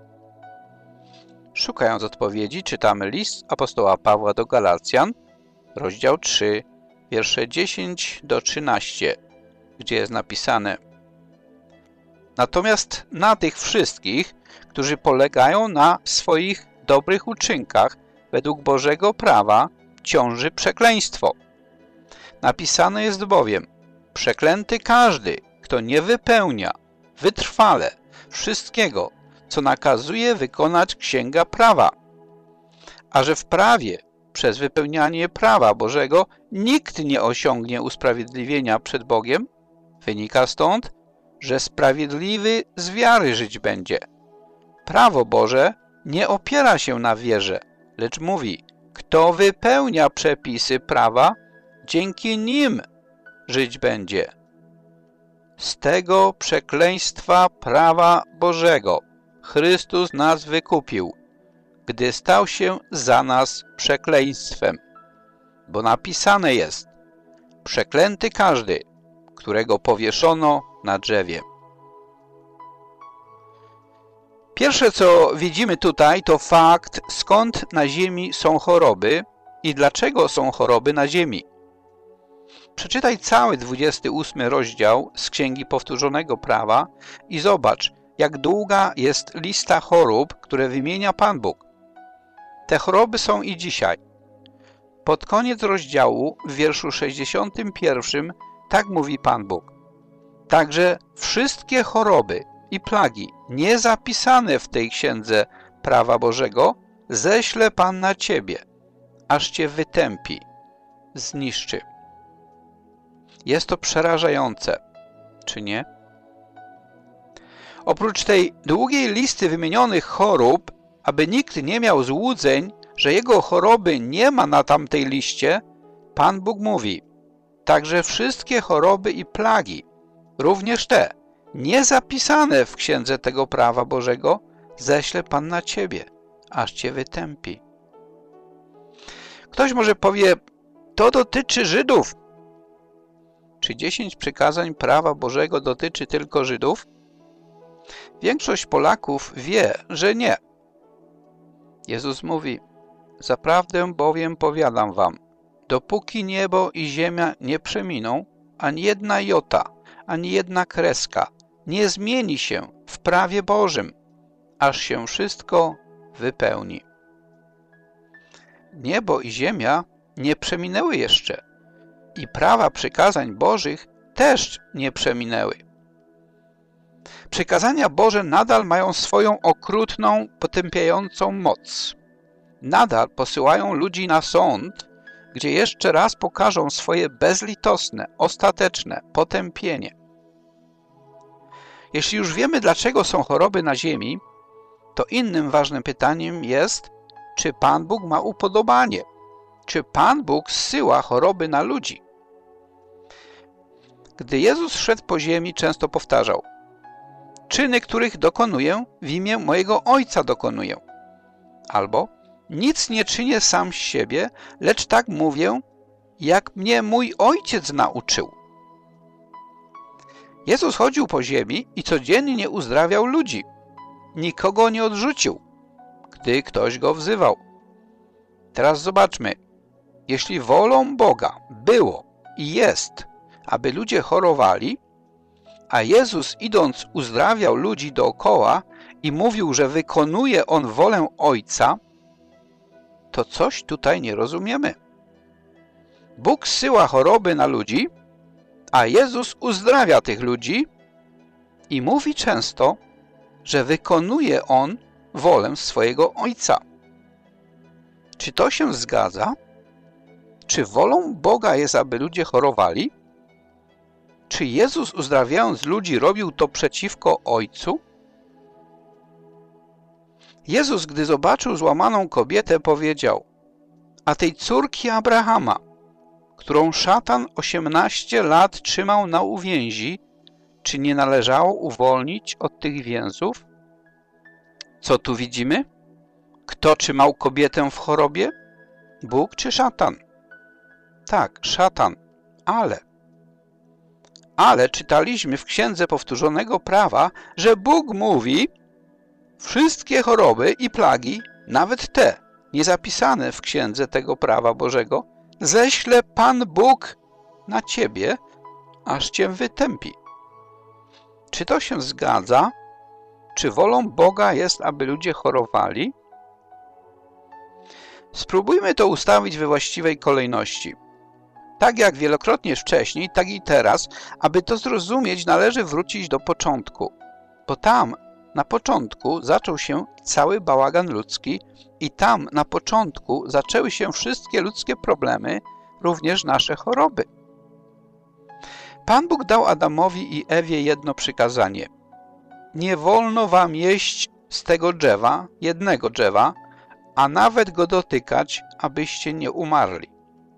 Szukając odpowiedzi, czytamy list apostoła Pawła do Galacjan, rozdział 3, wiersze 10 do 13, gdzie jest napisane: natomiast na tych wszystkich, którzy polegają na swoich dobrych uczynkach według Bożego prawa, ciąży przekleństwo. Napisane jest bowiem: przeklęty każdy, kto nie wypełnia wytrwale wszystkiego, co nakazuje wykonać Księga Prawa. A że w prawie, przez wypełnianie prawa Bożego, nikt nie osiągnie usprawiedliwienia przed Bogiem, wynika stąd, że sprawiedliwy z wiary żyć będzie. Prawo Boże nie opiera się na wierze, lecz mówi: kto wypełnia przepisy prawa, dzięki nim żyć będzie. Z tego przekleństwa prawa Bożego Chrystus nas wykupił, gdy stał się za nas przekleństwem. Bo napisane jest: przeklęty każdy, którego powieszono na drzewie. Pierwsze, co widzimy tutaj, to fakt, skąd na ziemi są choroby i dlaczego są choroby na ziemi. Przeczytaj cały 28 rozdział z Księgi Powtórzonego Prawa i zobacz, jak długa jest lista chorób, które wymienia Pan Bóg. Te choroby są i dzisiaj. Pod koniec rozdziału, w wierszu 61, tak mówi Pan Bóg: także wszystkie choroby i plagi niezapisane w tej księdze prawa Bożego ześle Pan na ciebie, aż cię wytępi, zniszczy. Jest to przerażające, czy nie? Oprócz tej długiej listy wymienionych chorób, aby nikt nie miał złudzeń, że jego choroby nie ma na tamtej liście, Pan Bóg mówi: także wszystkie choroby i plagi, również te, niezapisane w księdze tego prawa Bożego, ześle Pan na ciebie, aż cię wytępi. Ktoś może powie: to dotyczy Żydów. Czy 10 przykazań prawa Bożego dotyczy tylko Żydów? Większość Polaków wie, że nie. Jezus mówi: zaprawdę bowiem powiadam wam, dopóki niebo i ziemia nie przeminą, ani jedna jota, ani jedna kreska nie zmieni się w prawie Bożym, aż się wszystko wypełni. Niebo i ziemia nie przeminęły jeszcze i prawa przykazań Bożych też nie przeminęły. Przykazania Boże nadal mają swoją okrutną, potępiającą moc. Nadal posyłają ludzi na sąd, gdzie jeszcze raz pokażą swoje bezlitosne, ostateczne potępienie. Jeśli już wiemy, dlaczego są choroby na ziemi, to innym ważnym pytaniem jest, czy Pan Bóg ma upodobanie? Czy Pan Bóg zsyła choroby na ludzi? Gdy Jezus szedł po ziemi, często powtarzał: czyny, których dokonuję, w imię mojego Ojca dokonuję. Albo: nic nie czynię sam z siebie, lecz tak mówię, jak mnie mój Ojciec nauczył. Jezus chodził po ziemi i codziennie uzdrawiał ludzi. Nikogo nie odrzucił, gdy ktoś go wzywał. Teraz zobaczmy. Jeśli wolą Boga było i jest, aby ludzie chorowali, a Jezus idąc uzdrawiał ludzi dookoła i mówił, że wykonuje On wolę Ojca, to coś tutaj nie rozumiemy. Bóg zsyła choroby na ludzi, a Jezus uzdrawia tych ludzi i mówi często, że wykonuje On wolę swojego Ojca. Czy to się zgadza? Czy wolą Boga jest, aby ludzie chorowali? Czy Jezus, uzdrawiając ludzi, robił to przeciwko Ojcu? Jezus, gdy zobaczył złamaną kobietę, powiedział: a tej córki Abrahama, którą szatan 18 lat trzymał na uwięzi, czy nie należało uwolnić od tych więzów? Co tu widzimy? Kto trzymał kobietę w chorobie? Bóg czy szatan? Tak, szatan, ale czytaliśmy w Księdze Powtórzonego Prawa, że Bóg mówi: wszystkie choroby i plagi, nawet te niezapisane w Księdze tego Prawa Bożego, ześle Pan Bóg na ciebie, aż cię wytępi. Czy to się zgadza? Czy wolą Boga jest, aby ludzie chorowali? Spróbujmy to ustawić we właściwej kolejności. Tak jak wielokrotnie wcześniej, tak i teraz, aby to zrozumieć, należy wrócić do początku, bo tam na początku zaczął się cały bałagan ludzki i tam na początku zaczęły się wszystkie ludzkie problemy, również nasze choroby. Pan Bóg dał Adamowi i Ewie jedno przykazanie. Nie wolno wam jeść z tego drzewa, jednego drzewa, a nawet go dotykać, abyście nie umarli.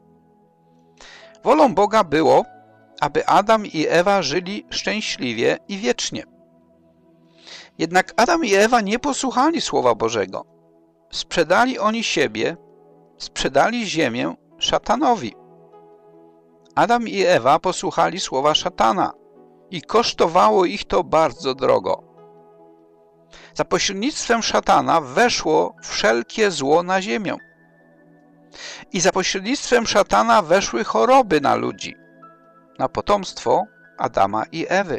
Wolą Boga było, aby Adam i Ewa żyli szczęśliwie i wiecznie. Jednak Adam i Ewa nie posłuchali Słowa Bożego. Sprzedali oni siebie, sprzedali ziemię szatanowi. Adam i Ewa posłuchali słowa szatana i kosztowało ich to bardzo drogo. Za pośrednictwem szatana weszło wszelkie zło na ziemię. I za pośrednictwem szatana weszły choroby na ludzi, na potomstwo Adama i Ewy.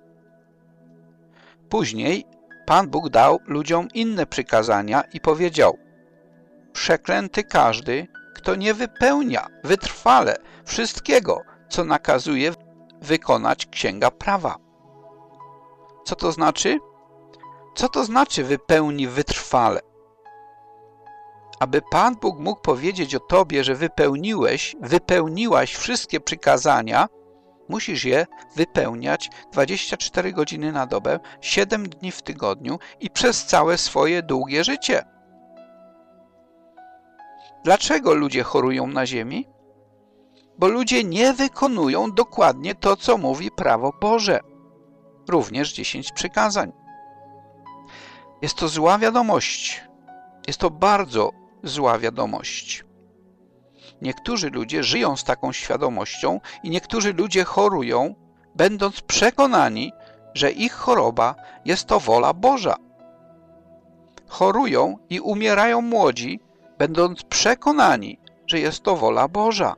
Później Pan Bóg dał ludziom inne przykazania i powiedział: przeklęty każdy, kto nie wypełnia wytrwale wszystkiego, co nakazuje wykonać Księga Prawa. Co to znaczy? Co to znaczy wypełni wytrwale? Aby Pan Bóg mógł powiedzieć o tobie, że wypełniłaś wszystkie przykazania, musisz je wypełniać 24 godziny na dobę, 7 dni w tygodniu i przez całe swoje długie życie. Dlaczego ludzie chorują na ziemi? Bo ludzie nie wykonują dokładnie to, co mówi prawo Boże. Również 10 przykazań. Jest to zła wiadomość. Jest to bardzo zła wiadomość. Niektórzy ludzie żyją z taką świadomością i niektórzy ludzie chorują, będąc przekonani, że ich choroba jest to wola Boża. chorują i umierają młodzi, będąc przekonani, że jest to wola Boża.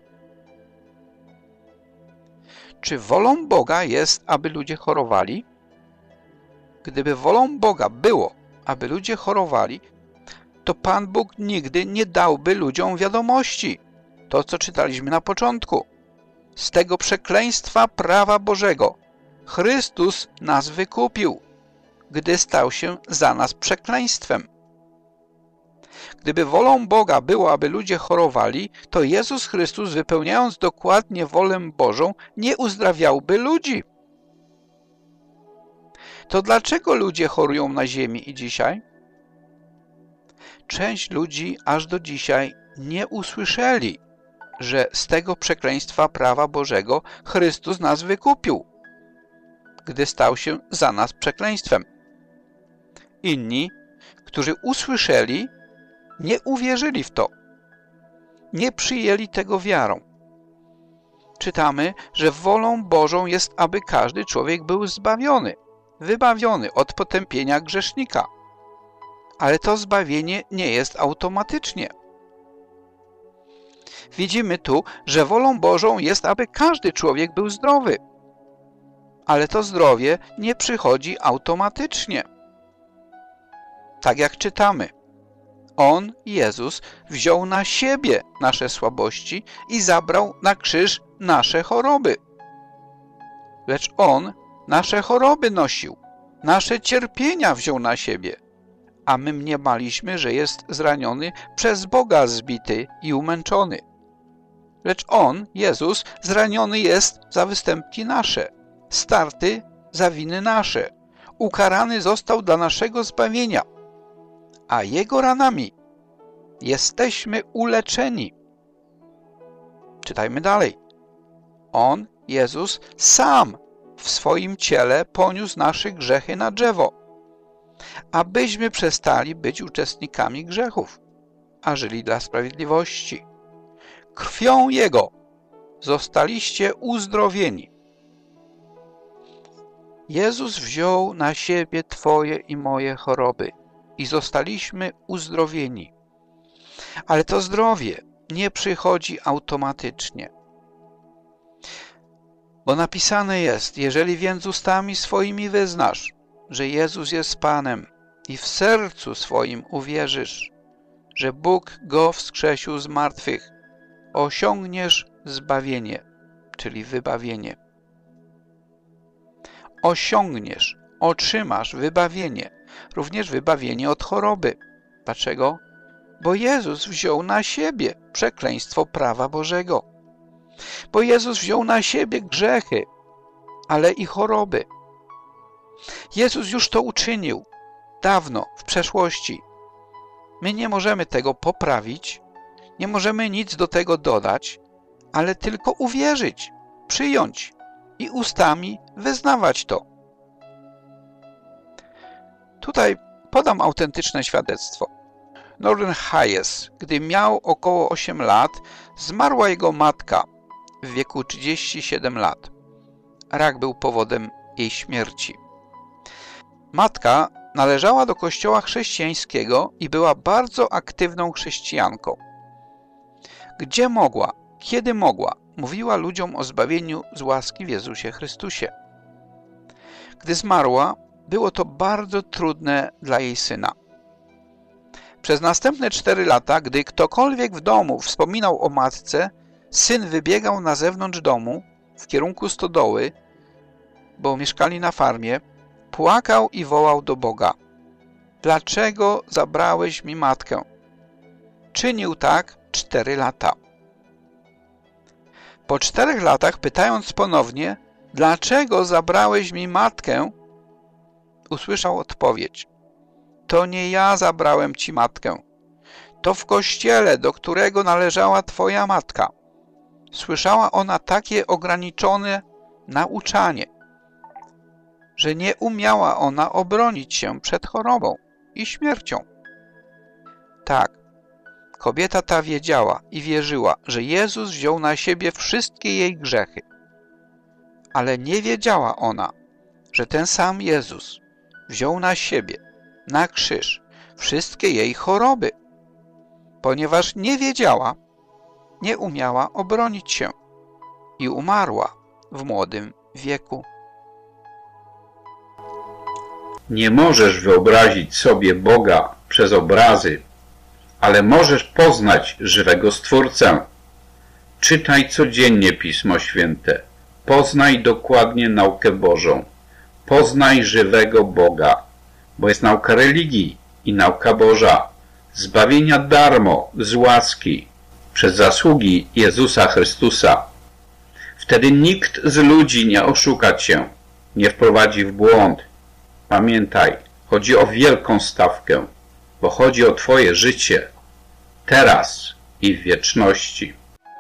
Czy wolą Boga jest, aby ludzie chorowali? Gdyby wolą Boga było, aby ludzie chorowali, to Pan Bóg nigdy nie dałby ludziom wiadomości. To, co czytaliśmy na początku. Z tego przekleństwa prawa Bożego Chrystus nas wykupił, gdy stał się za nas przekleństwem. Gdyby wolą Boga było, aby ludzie chorowali, to Jezus Chrystus, wypełniając dokładnie wolę Bożą, nie uzdrawiałby ludzi. To dlaczego ludzie chorują na ziemi i dzisiaj? Część ludzi aż do dzisiaj nie usłyszeli, że z tego przekleństwa prawa Bożego Chrystus nas wykupił, gdy stał się za nas przekleństwem. Inni, którzy usłyszeli, nie uwierzyli w to, nie przyjęli tego wiarą. Czytamy, że wolą Bożą jest, aby każdy człowiek był zbawiony, wybawiony od potępienia grzesznika. Ale to zbawienie nie jest automatycznie. Widzimy tu, że wolą Bożą jest, aby każdy człowiek był zdrowy. Ale to zdrowie nie przychodzi automatycznie. Tak jak czytamy. On, Jezus, wziął na siebie nasze słabości i zabrał na krzyż nasze choroby. Lecz On nasze choroby nosił, nasze cierpienia wziął na siebie, a my mniemaliśmy, że jest zraniony, przez Boga zbity i umęczony. Lecz On, Jezus, zraniony jest za występki nasze, starty za winy nasze, ukarany został dla naszego zbawienia, a Jego ranami jesteśmy uleczeni. Czytajmy dalej. On, Jezus, sam w swoim ciele poniósł nasze grzechy na drzewo, abyśmy przestali być uczestnikami grzechów, a żyli dla sprawiedliwości. Krwią Jego zostaliście uzdrowieni. Jezus wziął na siebie Twoje i moje choroby i zostaliśmy uzdrowieni. Ale to zdrowie nie przychodzi automatycznie. Bo napisane jest, jeżeli więc ustami swoimi wyznasz, że Jezus jest Panem i w sercu swoim uwierzysz, że Bóg Go wskrzesił z martwych, osiągniesz zbawienie, czyli wybawienie. Osiągniesz, otrzymasz wybawienie, również wybawienie od choroby. Dlaczego? Bo Jezus wziął na siebie przekleństwo prawa Bożego. Bo Jezus wziął na siebie grzechy, ale i choroby. Jezus już to uczynił dawno, w przeszłości. My nie możemy tego poprawić, nie możemy nic do tego dodać, ale tylko uwierzyć, przyjąć i ustami wyznawać to. Tutaj podam autentyczne świadectwo. Norton Hayes, gdy miał około 8 lat, zmarła jego matka w wieku 37 lat. Rak był powodem jej śmierci. Matka należała do kościoła chrześcijańskiego i była bardzo aktywną chrześcijanką. Gdzie mogła, kiedy mogła, mówiła ludziom o zbawieniu z łaski w Jezusie Chrystusie. Gdy zmarła, było to bardzo trudne dla jej syna. Przez następne 4 lata, gdy ktokolwiek w domu wspominał o matce, syn wybiegał na zewnątrz domu w kierunku stodoły, bo mieszkali na farmie, płakał i wołał do Boga. Dlaczego zabrałeś mi matkę? Czynił tak 4 lata. Po 4 latach, pytając ponownie, dlaczego zabrałeś mi matkę, usłyszał odpowiedź. To nie ja zabrałem ci matkę. To w kościele, do którego należała twoja matka. Słyszała ona takie ograniczone nauczanie, że nie umiała ona obronić się przed chorobą i śmiercią. Tak, kobieta ta wiedziała i wierzyła, że Jezus wziął na siebie wszystkie jej grzechy. Ale nie wiedziała ona, że ten sam Jezus wziął na siebie, na krzyż, wszystkie jej choroby, ponieważ nie wiedziała, nie umiała obronić się i umarła w młodym wieku. Nie możesz wyobrazić sobie Boga przez obrazy, ale możesz poznać żywego Stwórcę. Czytaj codziennie Pismo Święte. Poznaj dokładnie naukę Bożą. Poznaj żywego Boga, bo jest nauka religii i nauka Boża, zbawienia darmo, z łaski, przez zasługi Jezusa Chrystusa. Wtedy nikt z ludzi nie oszuka cię, nie wprowadzi w błąd. Pamiętaj, chodzi o wielką stawkę, bo chodzi o twoje życie, teraz i w wieczności.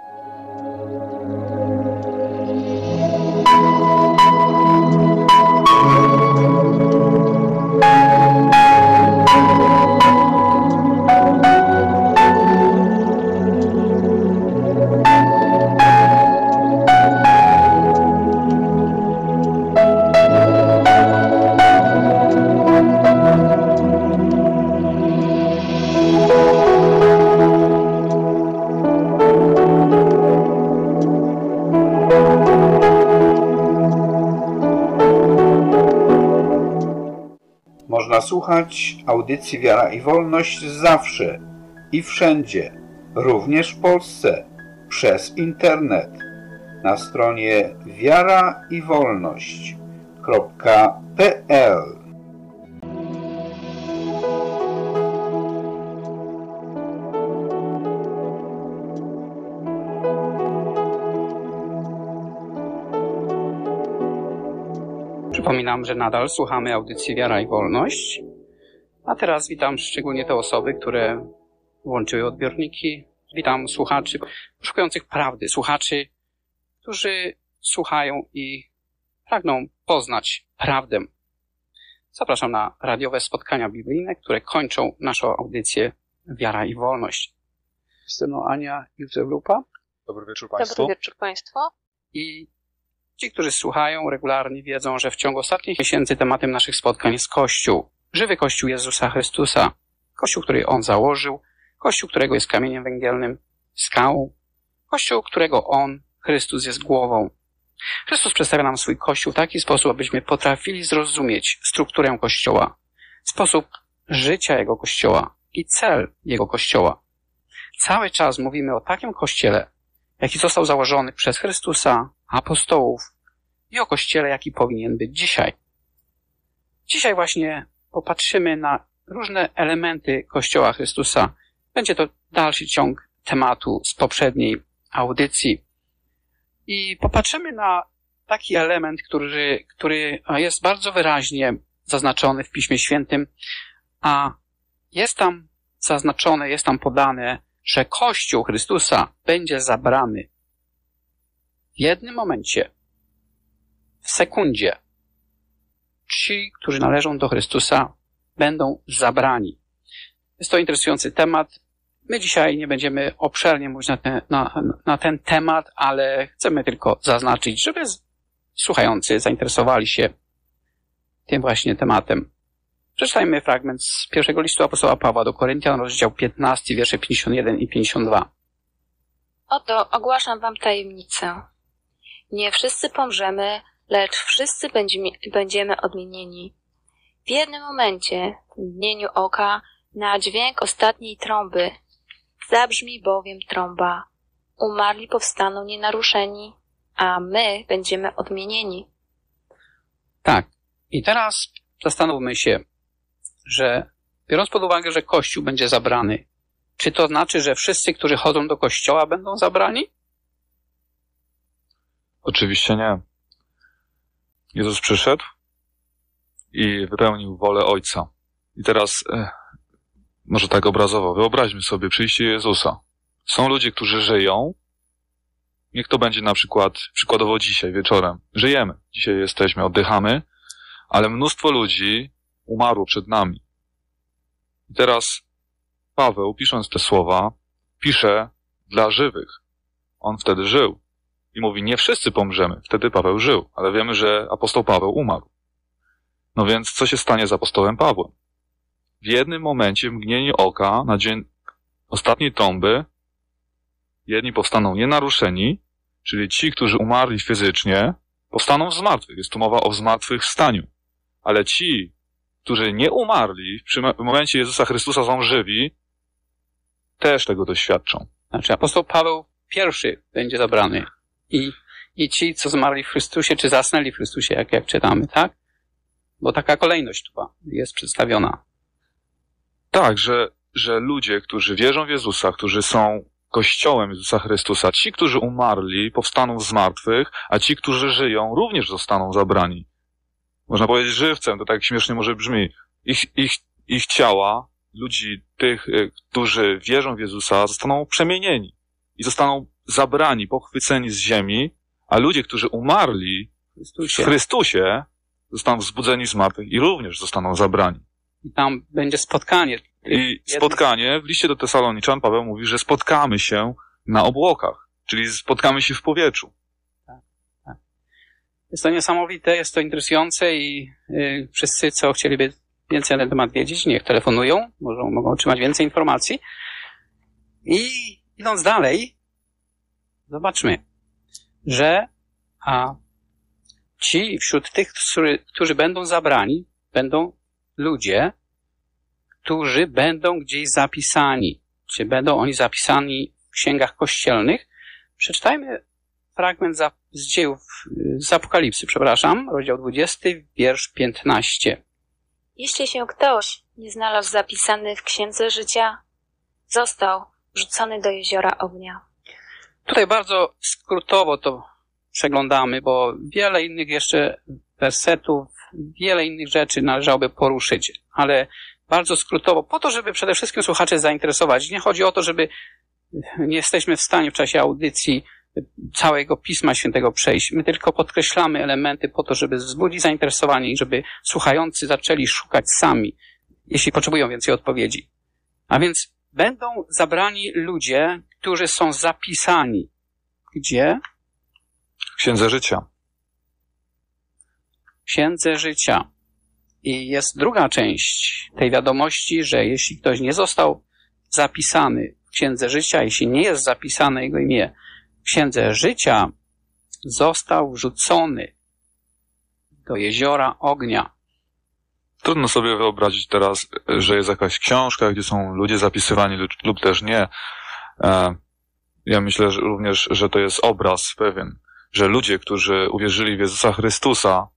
Można słuchać audycji Wiara i Wolność zawsze i wszędzie, również w Polsce, przez internet, na stronie wiaraiwolność.pl. Przypominam, że nadal słuchamy audycji Wiara i Wolność, a teraz witam szczególnie te osoby, które włączyły odbiorniki. Witam słuchaczy poszukujących prawdy, słuchaczy, którzy słuchają i pragną poznać prawdę. Zapraszam na radiowe spotkania biblijne, które kończą naszą audycję Wiara i Wolność. Jestem Ania Józef-Lupa. Dobry wieczór Państwu. Dobry wieczór Państwu. I ci, którzy słuchają regularnie, wiedzą, że w ciągu ostatnich miesięcy tematem naszych spotkań jest Kościół. Żywy Kościół Jezusa Chrystusa. Kościół, który On założył. Kościół, którego jest kamieniem węgielnym, skałą. Kościół, którego On, Chrystus, jest głową. Chrystus przedstawia nam swój Kościół w taki sposób, abyśmy potrafili zrozumieć strukturę Kościoła, sposób życia Jego Kościoła i cel Jego Kościoła. Cały czas mówimy o takim Kościele, jaki został założony przez Chrystusa, apostołów i o Kościele, jaki powinien być dzisiaj. Dzisiaj właśnie popatrzymy na różne elementy Kościoła Chrystusa. Będzie to dalszy ciąg tematu z poprzedniej audycji. I popatrzymy na taki element, który jest bardzo wyraźnie zaznaczony w Piśmie Świętym, a jest tam zaznaczone, jest tam podane, że Kościół Chrystusa będzie zabrany. W jednym momencie, w sekundzie, ci, którzy należą do Chrystusa, będą zabrani. Jest to interesujący temat. My dzisiaj nie będziemy obszernie mówić na ten temat, ale chcemy tylko zaznaczyć, żeby słuchający zainteresowali się tym właśnie tematem. Przeczytajmy fragment z pierwszego listu apostoła Pawła do Koryntian, rozdział 15, wiersze 51 i 52. Oto ogłaszam wam tajemnicę. Nie wszyscy pomrzemy, lecz wszyscy będziemy odmienieni. W jednym momencie, w mgnieniu oka, na dźwięk ostatniej trąby. Zabrzmi bowiem trąba. Umarli powstaną nienaruszeni, a my będziemy odmienieni. Tak. I teraz zastanówmy się, że biorąc pod uwagę, że Kościół będzie zabrany, czy to znaczy, że wszyscy, którzy chodzą do Kościoła, będą zabrani? Oczywiście nie. Jezus przyszedł i wypełnił wolę Ojca. I teraz, może tak obrazowo, wyobraźmy sobie przyjście Jezusa. Są ludzie, którzy żyją. Niech to będzie na przykład, przykładowo dzisiaj, wieczorem. Żyjemy. Dzisiaj jesteśmy, oddychamy, ale mnóstwo ludzi umarło przed nami. I teraz Paweł, pisząc te słowa, pisze dla żywych. On wtedy żył. I mówi, nie wszyscy pomrzemy. Wtedy Paweł żył, ale wiemy, że apostoł Paweł umarł. No więc co się stanie z apostołem Pawłem? w jednym momencie, w mgnieniu oka, na dzień ostatniej trąby, jedni powstaną nienaruszeni, czyli ci, którzy umarli fizycznie, powstaną z martwych. Jest tu mowa o zmartwychwstaniu. Ale ci, którzy nie umarli, w momencie Jezusa Chrystusa są żywi, też tego doświadczą. Znaczy apostoł Paweł pierwszy będzie zabrany i ci, co zmarli w Chrystusie, czy zasnęli w Chrystusie, jak czytamy, tak? Bo taka kolejność tu jest przedstawiona. Tak, że ludzie, którzy wierzą w Jezusa, którzy są Kościołem Jezusa Chrystusa, ci, którzy umarli, powstaną z martwych, a ci, którzy żyją, również zostaną zabrani. Można powiedzieć żywcem, to tak śmiesznie może brzmi. Ich ciała, ludzi tych, którzy wierzą w Jezusa, zostaną przemienieni i zostaną zabrani, pochwyceni z ziemi, a ludzie, którzy umarli w Chrystusie, zostaną wzbudzeni z martwych i również zostaną zabrani. I tam będzie spotkanie. I spotkanie, w liście do Tesaloniczan Paweł mówi, że spotkamy się na obłokach, czyli spotkamy się w powietrzu. Tak. Jest to niesamowite, jest to interesujące i wszyscy, co chcieliby więcej na ten temat wiedzieć, niech telefonują, mogą otrzymać więcej informacji. I idąc dalej, zobaczmy, że ci wśród tych, którzy będą zabrani, będą ludzie, którzy będą gdzieś zapisani. Czy będą oni zapisani w księgach kościelnych? Przeczytajmy fragment z dziejów, z Apokalipsy, rozdział 20, wiersz 15. Jeśli się ktoś nie znalazł zapisany w Księdze Życia, został wrzucony do jeziora ognia. Tutaj bardzo skrótowo to przeglądamy, bo wiele innych jeszcze wersetów, wiele innych rzeczy należałoby poruszyć, ale bardzo skrótowo, po to, żeby przede wszystkim słuchaczy zainteresować. Nie chodzi o to, żeby nie jesteśmy w stanie w czasie audycji całego Pisma Świętego przejść. My tylko podkreślamy elementy po to, żeby wzbudzić zainteresowanie i żeby słuchający zaczęli szukać sami, jeśli potrzebują więcej odpowiedzi. A więc będą zabrani ludzie, którzy są zapisani. Gdzie? W Księdze Życia. W Księdze Życia. I jest druga część tej wiadomości, że jeśli ktoś nie został zapisany w Księdze Życia, jeśli nie jest zapisane jego imię w Księdze Życia, został wrzucony do jeziora ognia. Trudno sobie wyobrazić teraz, że jest jakaś książka, gdzie są ludzie zapisywani lub też nie. Ja myślę że również, że to jest obraz pewien, że ludzie, którzy uwierzyli w Jezusa Chrystusa,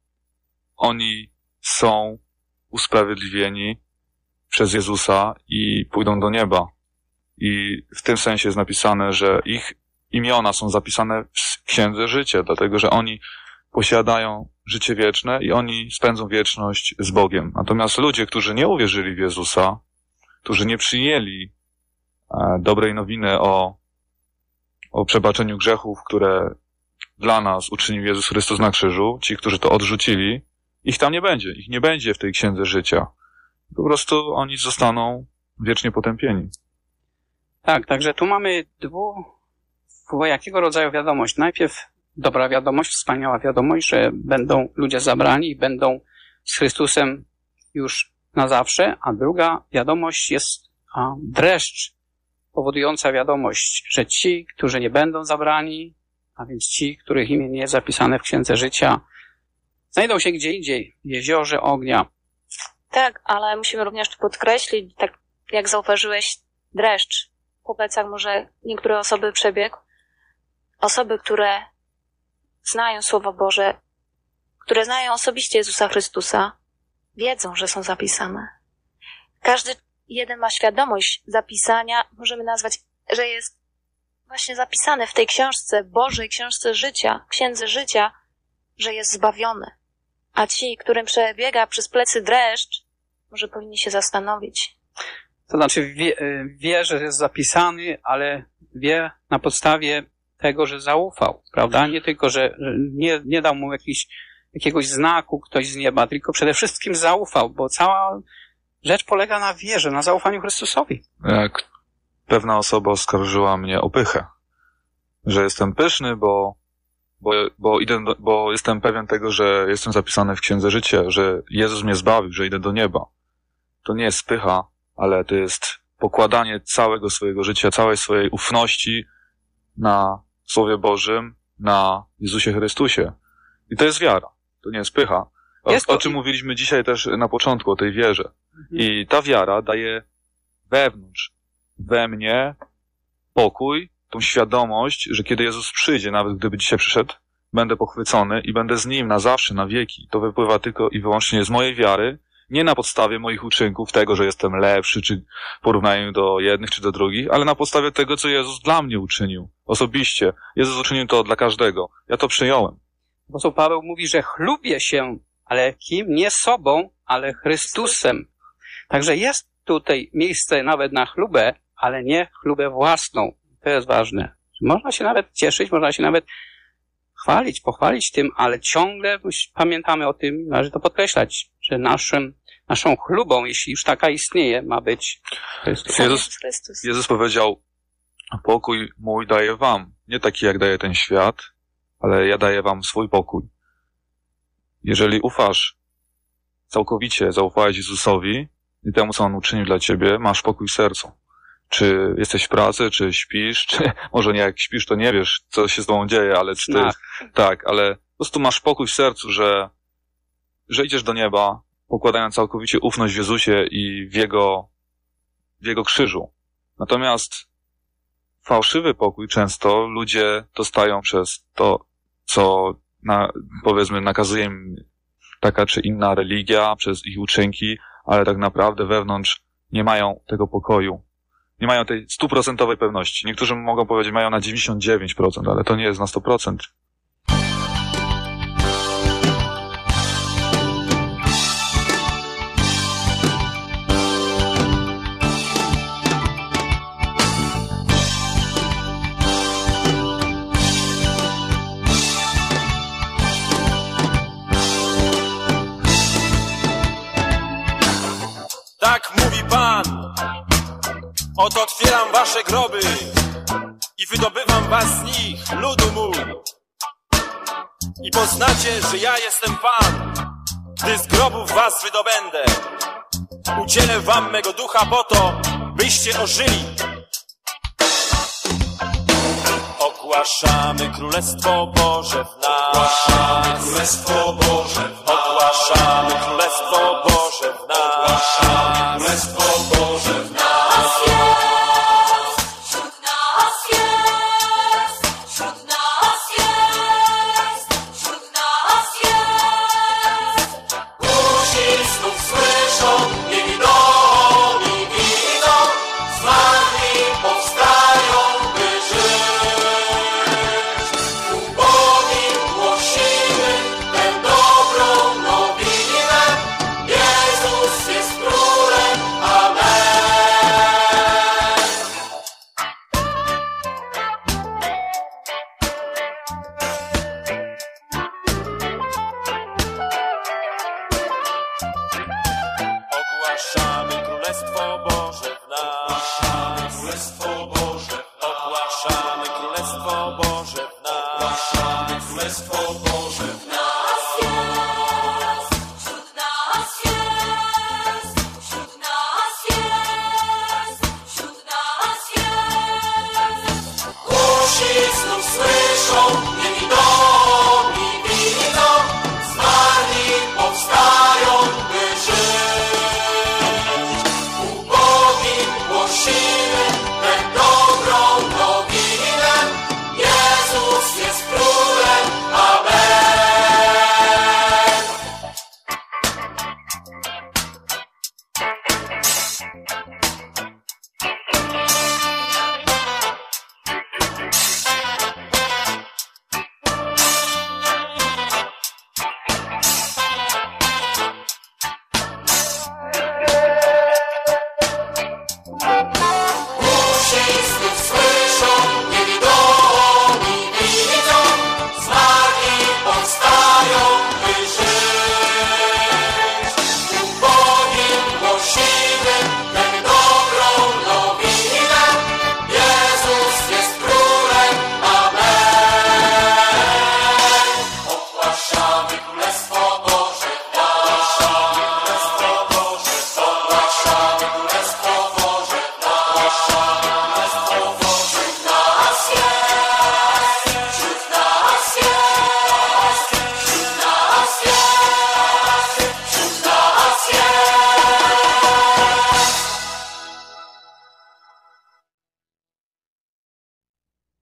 oni są usprawiedliwieni przez Jezusa i pójdą do nieba. I w tym sensie jest napisane, że ich imiona są zapisane w Księdze Życia, dlatego że oni posiadają życie wieczne i oni spędzą wieczność z Bogiem. Natomiast ludzie, którzy nie uwierzyli w Jezusa, którzy nie przyjęli dobrej nowiny o przebaczeniu grzechów, które dla nas uczynił Jezus Chrystus na krzyżu, ci, którzy to odrzucili, ich tam nie będzie. Ich nie będzie w tej Księdze Życia. Po prostu oni zostaną wiecznie potępieni. Tak, także tu mamy dwojakiego rodzaju wiadomość. Najpierw dobra wiadomość, wspaniała wiadomość, że będą ludzie zabrani i będą z Chrystusem już na zawsze, a druga wiadomość jest dreszcz powodująca wiadomość, że ci, którzy nie będą zabrani, a więc ci, których imię nie jest zapisane w Księdze Życia, znajdą się gdzie indziej, w jeziorze ognia. Tak, ale musimy również tu podkreślić, tak jak zauważyłeś, dreszcz po plecach może niektóre osoby przebiegł. Osoby, które znają Słowo Boże, które znają osobiście Jezusa Chrystusa, wiedzą, że są zapisane. Każdy jeden ma świadomość zapisania, możemy nazwać, że jest właśnie zapisane w tej książce Bożej, książce życia, Księdze Życia, że jest zbawiony. A ci, którym przebiega przez plecy dreszcz, może powinni się zastanowić. To znaczy wie, że jest zapisany, ale wie na podstawie tego, że zaufał, prawda? Nie tylko, że nie dał mu jakiegoś znaku ktoś z nieba, tylko przede wszystkim zaufał, bo cała rzecz polega na wierze, na zaufaniu Chrystusowi. Jak pewna osoba oskarżyła mnie o pychę, że jestem pyszny, bo jestem pewien tego, że jestem zapisany w Księdze Życia, że Jezus mnie zbawił, że idę do nieba. to nie jest pycha, ale to jest pokładanie całego swojego życia, całej swojej ufności na Słowie Bożym, na Jezusie Chrystusie. I to jest wiara, to nie jest pycha. O czym mówiliśmy dzisiaj też na początku, o tej wierze. I ta wiara daje wewnątrz, we mnie pokój, tą świadomość, że kiedy Jezus przyjdzie, nawet gdyby dzisiaj przyszedł, będę pochwycony i będę z Nim na zawsze, na wieki. To wypływa tylko i wyłącznie z mojej wiary, nie na podstawie moich uczynków, tego, że jestem lepszy, czy w porównaniu do jednych, czy do drugich, ale na podstawie tego, co Jezus dla mnie uczynił. Osobiście. Jezus uczynił to dla każdego. Ja to przyjąłem. Apostoł Paweł mówi, że chlubię się, ale kim? Nie sobą, ale Chrystusem. Także jest tutaj miejsce nawet na chlubę, ale nie chlubę własną. To jest ważne. Można się nawet cieszyć, można się nawet chwalić, pochwalić tym, ale ciągle pamiętamy o tym, należy to podkreślać, że naszą chlubą, jeśli już taka istnieje, ma być Chrystus. Jezus powiedział, pokój mój daję wam. Nie taki, jak daje ten świat, ale ja daję wam swój pokój. Jeżeli ufasz, całkowicie zaufałeś Jezusowi i temu, co On uczynił dla ciebie, masz pokój w sercu. Czy jesteś w pracy, czy śpisz, czy może nie, jak śpisz, to nie wiesz, co się z tobą dzieje, ale czy ty, tak, ale po prostu masz pokój w sercu, że idziesz do nieba, pokładając całkowicie ufność w Jezusie i w Jego krzyżu. Natomiast fałszywy pokój często ludzie dostają przez to, co powiedzmy nakazuje im taka czy inna religia, przez ich uczynki, ale tak naprawdę wewnątrz nie mają tego pokoju. Nie mają tej 100% pewności. Niektórzy mogą powiedzieć, mają na 99%, ale to nie jest na 100%. Tak mówi Pan. Oto otwieram wasze groby i wydobywam was z nich, ludu mój. I poznacie, że ja jestem Pan, gdy z grobów was wydobędę. Udzielę wam mego ducha po to, byście ożyli. Ogłaszamy Królestwo Boże w nas. Ogłaszamy Królestwo Boże w nas. Ogłaszamy Królestwo Boże w nas. Ogłaszamy Królestwo Boże w nas. Jezus jest królem, amen.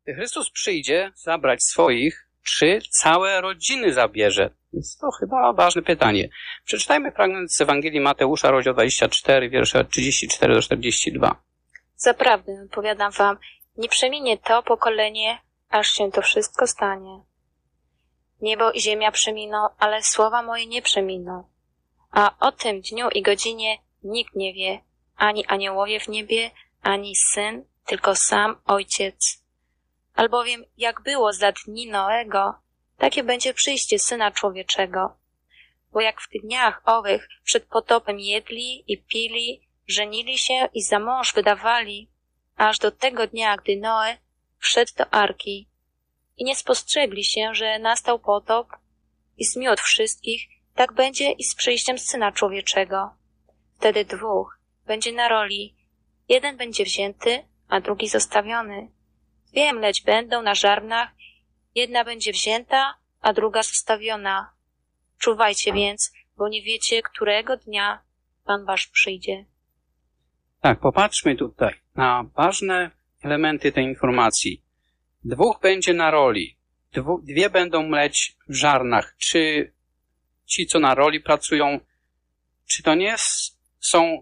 Gdy Chrystus przyjdzie zabrać swoich, czy całe rodziny zabierze? Jest to chyba ważne pytanie. Przeczytajmy fragment z Ewangelii Mateusza, rozdział 24, wiersze 34 do 42. Zaprawdę, powiadam wam, nie przeminie to pokolenie, aż się to wszystko stanie. Niebo i ziemia przeminą, ale słowa moje nie przeminą. A o tym dniu i godzinie nikt nie wie, ani aniołowie w niebie, ani Syn, tylko sam Ojciec. Albowiem jak było za dni Noego, takie będzie przyjście Syna Człowieczego. Bo jak w tych dniach owych przed potopem jedli i pili, żenili się i za mąż wydawali, aż do tego dnia, gdy Noe wszedł do arki i nie spostrzegli się, że nastał potop i zmiótł wszystkich, tak będzie i z przyjściem Syna Człowieczego. Wtedy dwóch będzie na roli, jeden będzie wzięty, a drugi zostawiony. Dwie mleć będą na żarnach, jedna będzie wzięta, a druga zostawiona. Czuwajcie więc, bo nie wiecie, którego dnia Pan wasz przyjdzie. Tak, popatrzmy tutaj na ważne elementy tej informacji. Dwóch będzie na roli, dwie będą mleć w żarnach. Czy ci, co na roli pracują, czy to nie są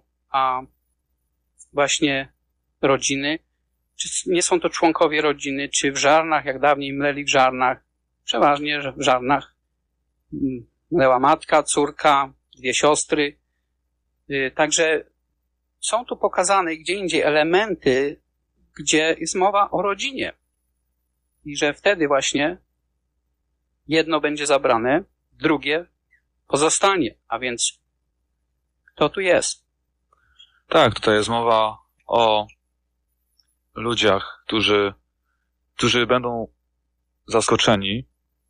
właśnie rodziny? Czy nie są to członkowie rodziny? Czy w żarnach, jak dawniej mleli w żarnach? Przeważnie, że w żarnach mlęła matka, córka, dwie siostry. Także są tu pokazane gdzie indziej elementy, gdzie jest mowa o rodzinie. I że wtedy właśnie jedno będzie zabrane, drugie pozostanie. A więc kto tu jest? Tak, tutaj jest mowa o ludziach, którzy będą zaskoczeni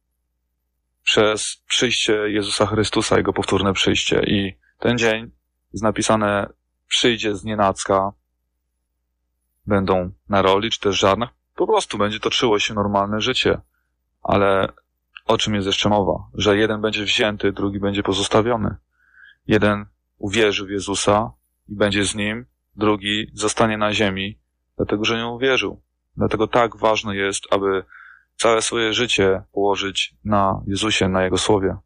przez przyjście Jezusa Chrystusa, Jego powtórne przyjście. I ten dzień jest napisane, przyjdzie znienacka, będą na roli, czy też żarnach. Po prostu będzie toczyło się normalne życie. Ale o czym jest jeszcze mowa? Że jeden będzie wzięty, drugi będzie pozostawiony. Jeden uwierzy w Jezusa i będzie z Nim, drugi zostanie na ziemi, dlatego że nie uwierzył. Dlatego tak ważne jest, aby całe swoje życie położyć na Jezusie, na Jego Słowie.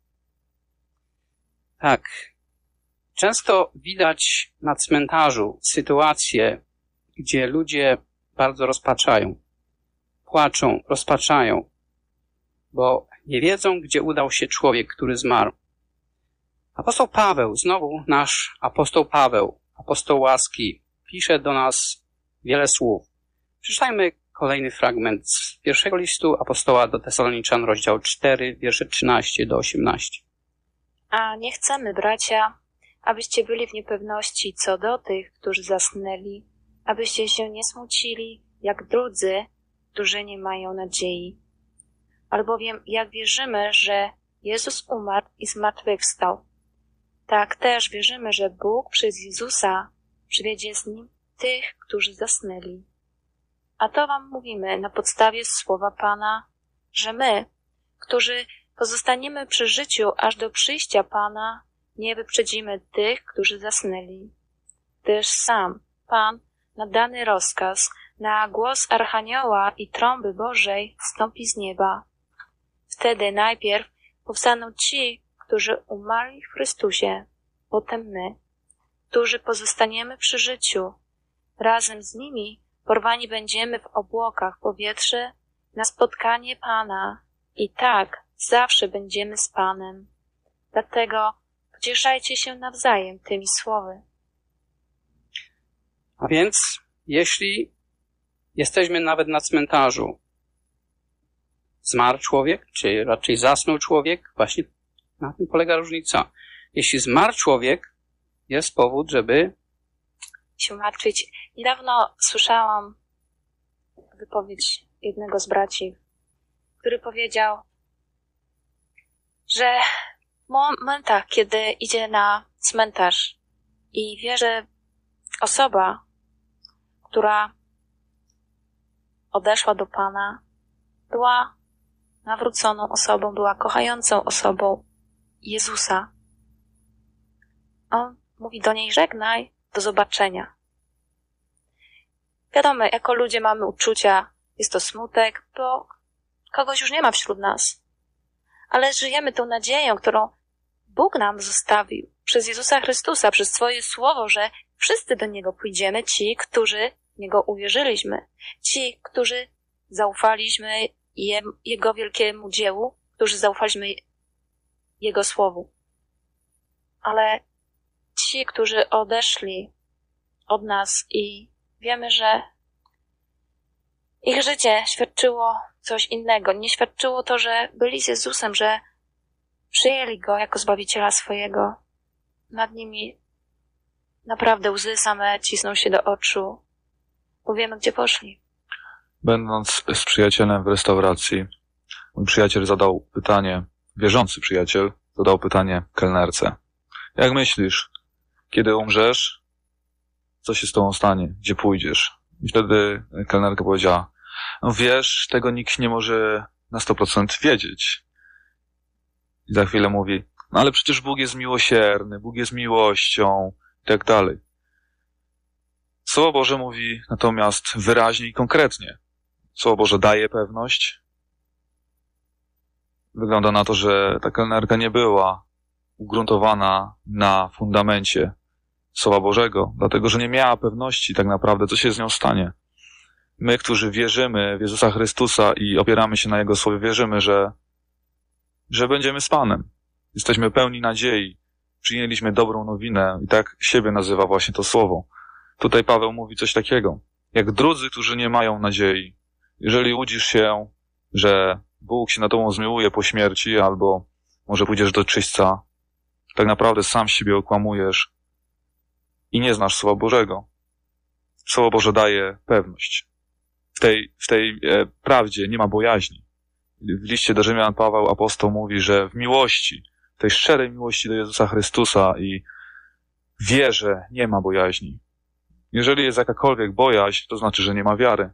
Tak. Często widać na cmentarzu sytuacje, gdzie ludzie bardzo rozpaczają, płaczą, rozpaczają, bo nie wiedzą, gdzie udał się człowiek, który zmarł. Apostoł Paweł, znowu nasz apostoł Paweł, apostoł łaski, pisze do nas wiele słów. Przeczytajmy kolejny fragment z pierwszego listu apostoła do Tesaloniczan, rozdział 4, wiersze 13 do 18. A nie chcemy, bracia, abyście byli w niepewności co do tych, którzy zasnęli, abyście się nie smucili, jak drudzy, którzy nie mają nadziei. Albowiem jak wierzymy, że Jezus umarł i zmartwychwstał, tak też wierzymy, że Bóg przez Jezusa przywiedzie z Nim tych, którzy zasnęli. A to wam mówimy na podstawie słowa Pana, że my, którzy pozostaniemy przy życiu aż do przyjścia Pana, nie wyprzedzimy tych, którzy zasnęli. Gdyż sam Pan na dany rozkaz, na głos Archanioła i trąby Bożej wstąpi z nieba. Wtedy najpierw powstaną ci, którzy umarli w Chrystusie, potem my, którzy pozostaniemy przy życiu. Razem z nimi porwani będziemy w obłokach powietrze na spotkanie Pana i tak zawsze będziemy z Panem. Dlatego pocieszajcie się nawzajem tymi słowy. A więc, jeśli jesteśmy nawet na cmentarzu, zmarł człowiek, czy raczej zasnął człowiek, właśnie na tym polega różnica. Jeśli zmarł człowiek, jest powód, żeby się martwić. Niedawno słyszałam wypowiedź jednego z braci, który powiedział, że w momentach, kiedy idzie na cmentarz i wie, że osoba, która odeszła do Pana, była nawróconą osobą, była kochającą osobą Jezusa. On mówi do niej: żegnaj, do zobaczenia. Wiadomo, jako ludzie mamy uczucia, jest to smutek, bo kogoś już nie ma wśród nas. Ale żyjemy tą nadzieją, którą Bóg nam zostawił przez Jezusa Chrystusa, przez swoje słowo, że wszyscy do Niego pójdziemy, ci, którzy w Niego uwierzyliśmy, ci, którzy zaufaliśmy Jego wielkiemu dziełu, którzy zaufaliśmy Jego słowu. Ale ci, którzy odeszli od nas i wiemy, że ich życie świadczyło coś innego. Nie świadczyło to, że byli z Jezusem, że przyjęli Go jako Zbawiciela swojego. Nad nimi naprawdę łzy same cisną się do oczu, bo wiemy, gdzie poszli. Będąc z przyjacielem w restauracji, mój przyjaciel zadał pytanie, wierzący przyjaciel zadał pytanie kelnerce. Jak myślisz, kiedy umrzesz, co się z tobą stanie? Gdzie pójdziesz? I wtedy kelnerka powiedziała, no wiesz, tego nikt nie może na 100% wiedzieć. I za chwilę mówi, no ale przecież Bóg jest miłosierny, Bóg jest miłością i tak dalej. Słowo Boże mówi natomiast wyraźnie i konkretnie. Słowo Boże daje pewność. Wygląda na to, że ta kelnerka nie była ugruntowana na fundamencie Słowa Bożego, dlatego że nie miała pewności tak naprawdę, co się z nią stanie. My, którzy wierzymy w Jezusa Chrystusa i opieramy się na Jego Słowie, wierzymy, że będziemy z Panem. Jesteśmy pełni nadziei. Przyjęliśmy dobrą nowinę i tak siebie nazywa właśnie to Słowo. Tutaj Paweł mówi coś takiego. Jak drudzy, którzy nie mają nadziei. Jeżeli łudzisz się, że Bóg się na tobą zmiłuje po śmierci albo może pójdziesz do czyśćca, tak naprawdę sam siebie okłamujesz i nie znasz Słowa Bożego. Słowo Boże daje pewność. W tej prawdzie nie ma bojaźni. W liście do Rzymian Paweł apostoł mówi, że w miłości, w tej szczerej miłości do Jezusa Chrystusa i wierze nie ma bojaźni. Jeżeli jest jakakolwiek bojaźń, to znaczy, że nie ma wiary.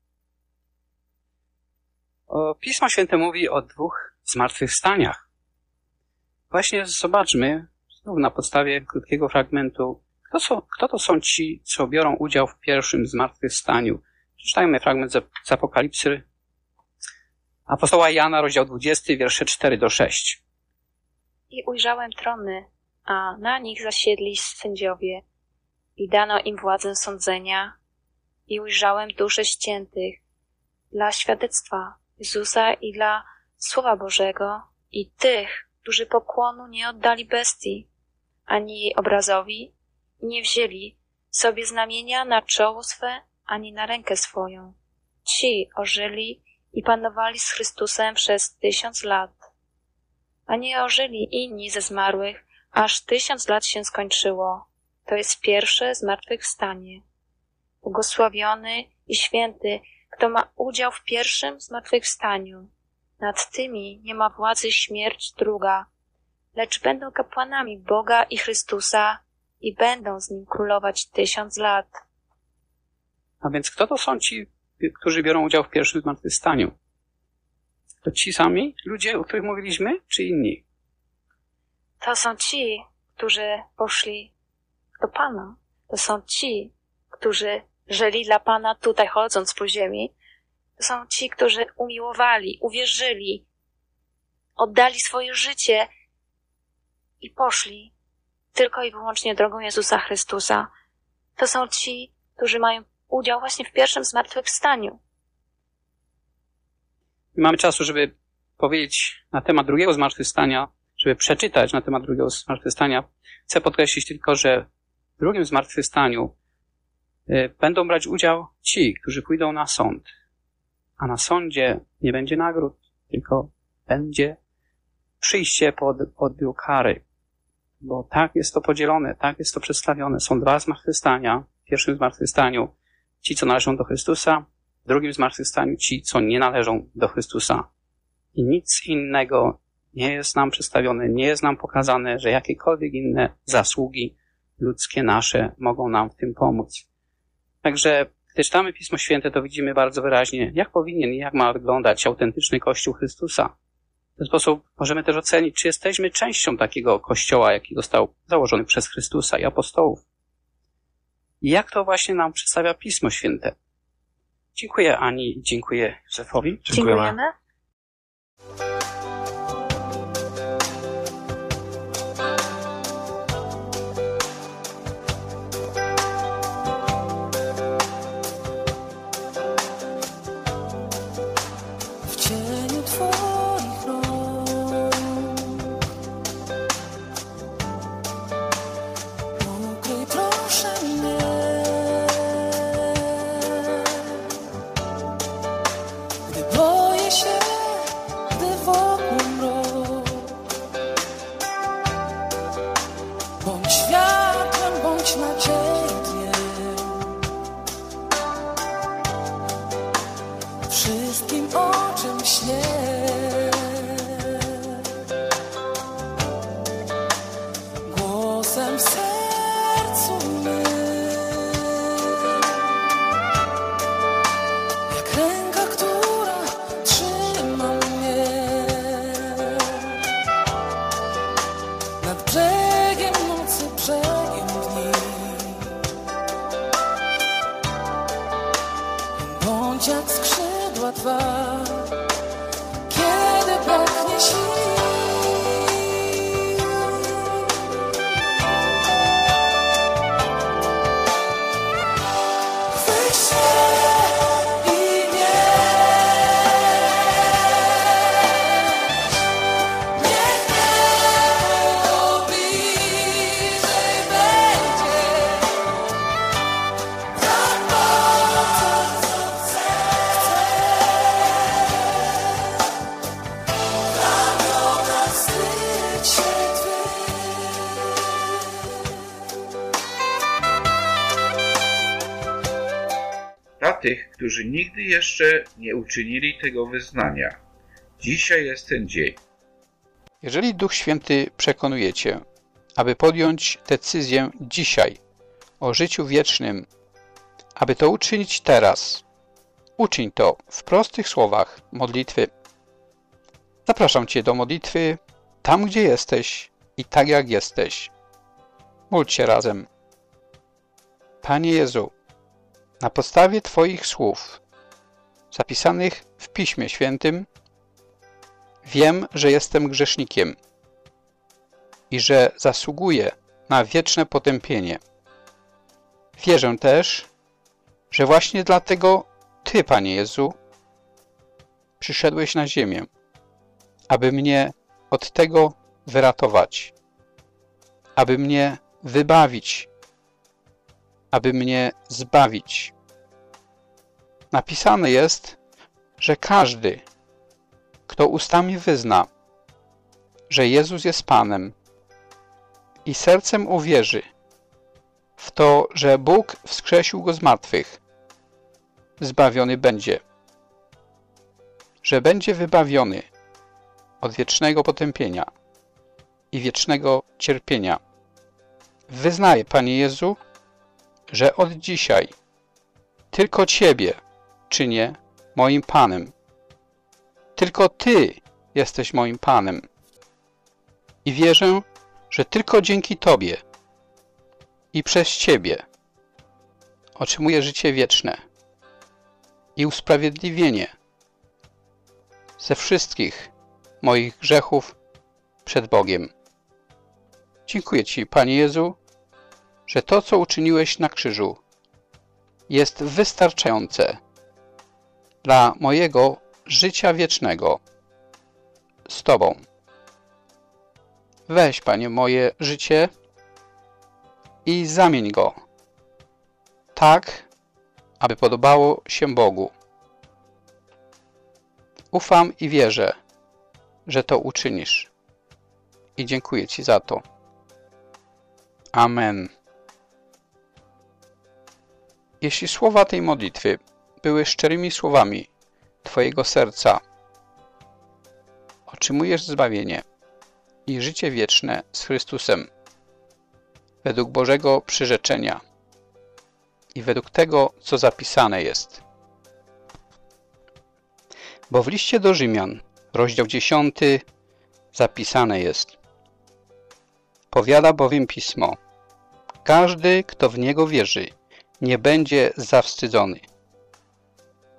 Pismo Święte mówi o 2 zmartwychwstaniach. Właśnie zobaczmy, znów na podstawie krótkiego fragmentu, kto to są ci, co biorą udział w pierwszym zmartwychwstaniu. Przeczytajmy fragment z Apokalipsy apostoła Jana, rozdział 20, wiersze 4-6. I ujrzałem trony, a na nich zasiedli sędziowie i dano im władzę sądzenia i ujrzałem dusze ściętych dla świadectwa Jezusa i dla Słowa Bożego i tych, którzy pokłonu nie oddali bestii, ani jej obrazowi i nie wzięli sobie znamienia na czoło swe, ani na rękę swoją. Ci ożyli i panowali z Chrystusem przez 1000 lat. A nie ożyli inni ze zmarłych, aż 1000 lat się skończyło. To jest pierwsze zmartwychwstanie. Błogosławiony i święty, kto ma udział w pierwszym zmartwychwstaniu. Nad tymi nie ma władzy śmierć druga, lecz będą kapłanami Boga i Chrystusa i będą z Nim królować 1000 lat. A więc kto to są ci, którzy biorą udział w pierwszym zmartwychwstaniu? To ci sami ludzie, o których mówiliśmy, czy inni? To są ci, którzy poszli do Pana. To są ci, którzy żyli dla Pana tutaj, chodząc po ziemi. To są ci, którzy umiłowali, uwierzyli, oddali swoje życie i poszli tylko i wyłącznie drogą Jezusa Chrystusa. To są ci, którzy mają udział właśnie w pierwszym zmartwychwstaniu. Nie mamy czasu, żeby powiedzieć na temat drugiego zmartwychwstania, żeby przeczytać na temat drugiego zmartwychwstania. Chcę podkreślić tylko, że w drugim zmartwychwstaniu będą brać udział ci, którzy pójdą na sąd. A na sądzie nie będzie nagród, tylko będzie przyjście pod odbiór kary. Bo tak jest to podzielone, tak jest to przedstawione. Są 2 zmartwychwstania. W pierwszym zmartwychwstaniu ci, co należą do Chrystusa, w drugim zmartwychwstaniu ci, co nie należą do Chrystusa. I nic innego nie jest nam przedstawione, nie jest nam pokazane, że jakiekolwiek inne zasługi ludzkie nasze mogą nam w tym pomóc. Także gdy czytamy Pismo Święte, to widzimy bardzo wyraźnie, jak powinien i jak ma wyglądać autentyczny Kościół Chrystusa. W ten sposób możemy też ocenić, czy jesteśmy częścią takiego Kościoła, jaki został założony przez Chrystusa i apostołów. I jak to właśnie nam przedstawia Pismo Święte. Dziękuję Ani, dziękuję Józefowi. Dziękujemy. W cieniu Twoich rąk ukryj proszę mnie, gdy boję się, gdy wokół mrok. Bądź światłem, bądź nadzieją dniem, wszystkim o czym śnię. Głosem w sercu mym, jak ręka, która trzyma mnie nad brzegiem nocy, brzegiem dni. Bądź jak skrzydła Twa, kiedy braknie sił. Chwyć się i niech niebo bliżej będzie. Tak bardzo, co chcę. Ramiona wstydź się Dla tych, którzy nigdy jeszcze nie uczynili tego wyznania, dzisiaj jest ten dzień. Jeżeli Duch Święty przekonuje Cię, aby podjąć decyzję dzisiaj o życiu wiecznym, aby to uczynić teraz, uczyń to w prostych słowach modlitwy. Zapraszam Cię do modlitwy tam, gdzie jesteś i tak jak jesteś. Módl się razem. Panie Jezu, na podstawie Twoich słów zapisanych w Piśmie Świętym wiem, że jestem grzesznikiem i że zasługuję na wieczne potępienie. Wierzę też, że właśnie dlatego Ty, Panie Jezu, przyszedłeś na ziemię, aby mnie od tego wyratować, aby mnie wybawić, aby mnie zbawić. Napisane jest, że każdy, kto ustami wyzna, że Jezus jest Panem i sercem uwierzy w to, że Bóg wskrzesił Go z martwych, zbawiony będzie, że będzie wybawiony od wiecznego potępienia i wiecznego cierpienia. Wyznaję, Panie Jezu, że od dzisiaj tylko Ciebie czynię moim Panem. Tylko Ty jesteś moim Panem. I wierzę, że tylko dzięki Tobie i przez Ciebie otrzymuję życie wieczne i usprawiedliwienie ze wszystkich moich grzechów przed Bogiem. Dziękuję Ci, Panie Jezu, że to, co uczyniłeś na krzyżu, jest wystarczające dla mojego życia wiecznego z Tobą. Weź, Panie, moje życie i zamień go tak, aby podobało się Bogu. Ufam i wierzę, że to uczynisz. I dziękuję Ci za to. Amen. Jeśli słowa tej modlitwy były szczerymi słowami Twojego serca, otrzymujesz zbawienie i życie wieczne z Chrystusem według Bożego przyrzeczenia i według tego, co zapisane jest. Bo w liście do Rzymian, rozdział 10, zapisane jest: powiada bowiem Pismo: każdy, kto w Niego wierzy, nie będzie zawstydzony.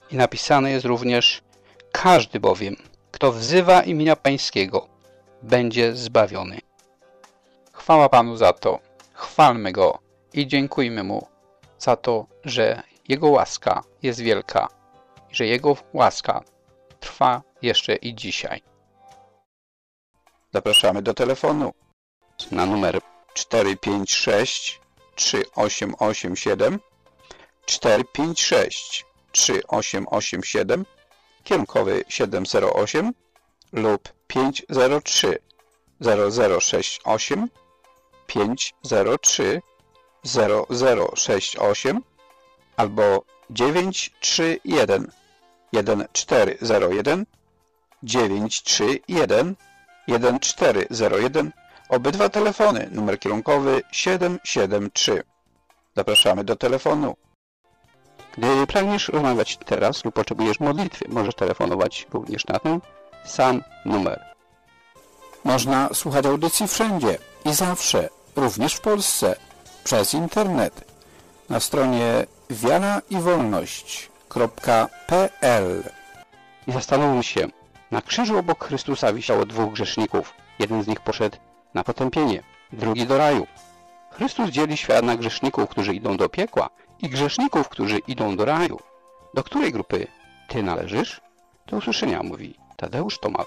I napisane jest również: każdy bowiem, kto wzywa imienia Pańskiego, będzie zbawiony. Chwała Panu za to. Chwalmy Go i dziękujmy Mu za to, że Jego łaska jest wielka i że Jego łaska trwa jeszcze i dzisiaj. Zapraszamy do telefonu na numer 456 3887 456 3887 kierunkowy 708 lub 503 0068 503 0068 albo 931 1401 931 1401. Obydwa telefony, numer kierunkowy 773. Zapraszamy do telefonu. Gdy pragniesz rozmawiać teraz lub potrzebujesz modlitwy, możesz telefonować również na ten sam numer. Można słuchać audycji wszędzie i zawsze, również w Polsce, przez internet, na stronie wiaraiwolność.pl. I zastanówmy się, na krzyżu obok Chrystusa wisiało dwóch grzeszników. Jeden z nich poszedł na potępienie, drugi do raju. Chrystus dzieli świat na grzeszników, którzy idą do piekła, i grzeszników, którzy idą do raju. Do której grupy ty należysz? Do usłyszenia, mówi Tadeusz Tomal.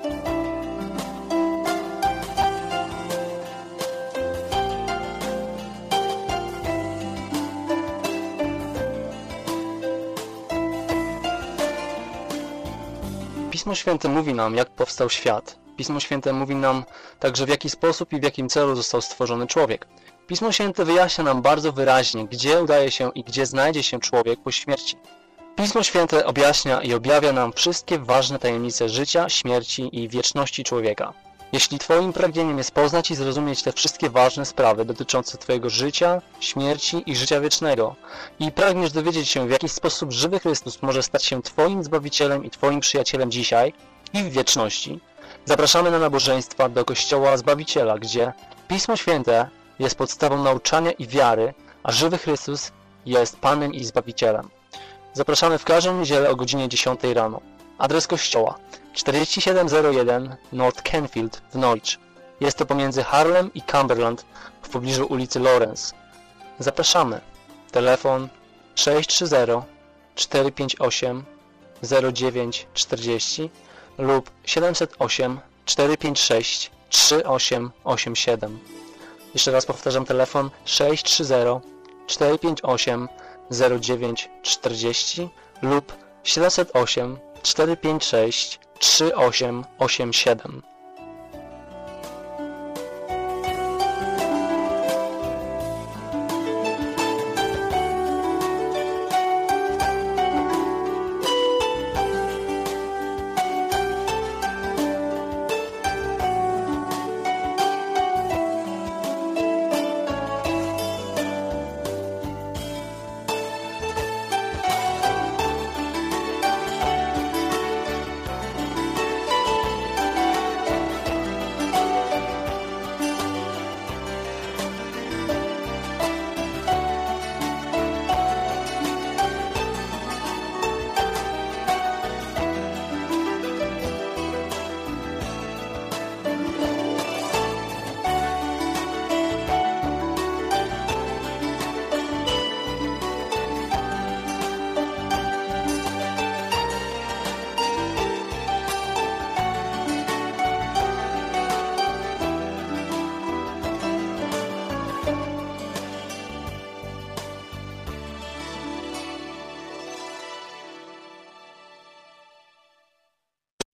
Pismo Święte mówi nam, jak powstał świat. Pismo Święte mówi nam także, w jaki sposób i w jakim celu został stworzony człowiek. Pismo Święte wyjaśnia nam bardzo wyraźnie, gdzie udaje się i gdzie znajdzie się człowiek po śmierci. Pismo Święte objaśnia i objawia nam wszystkie ważne tajemnice życia, śmierci i wieczności człowieka. Jeśli Twoim pragnieniem jest poznać i zrozumieć te wszystkie ważne sprawy dotyczące Twojego życia, śmierci i życia wiecznego i pragniesz dowiedzieć się, w jaki sposób żywy Chrystus może stać się Twoim Zbawicielem i Twoim przyjacielem dzisiaj i w wieczności, zapraszamy na nabożeństwa do Kościoła Zbawiciela, gdzie Pismo Święte jest podstawą nauczania i wiary, a żywy Chrystus jest Panem i Zbawicielem. Zapraszamy w każdą niedzielę o godzinie 10 rano. Adres kościoła 4701 North Canfield w Norwich. Jest to pomiędzy Harlem i Cumberland w pobliżu ulicy Lawrence. Zapraszamy. Telefon 630 458 0940 lub 708 456 3887. Jeszcze raz powtarzam, telefon 630 458 0940 lub 708 456 3887.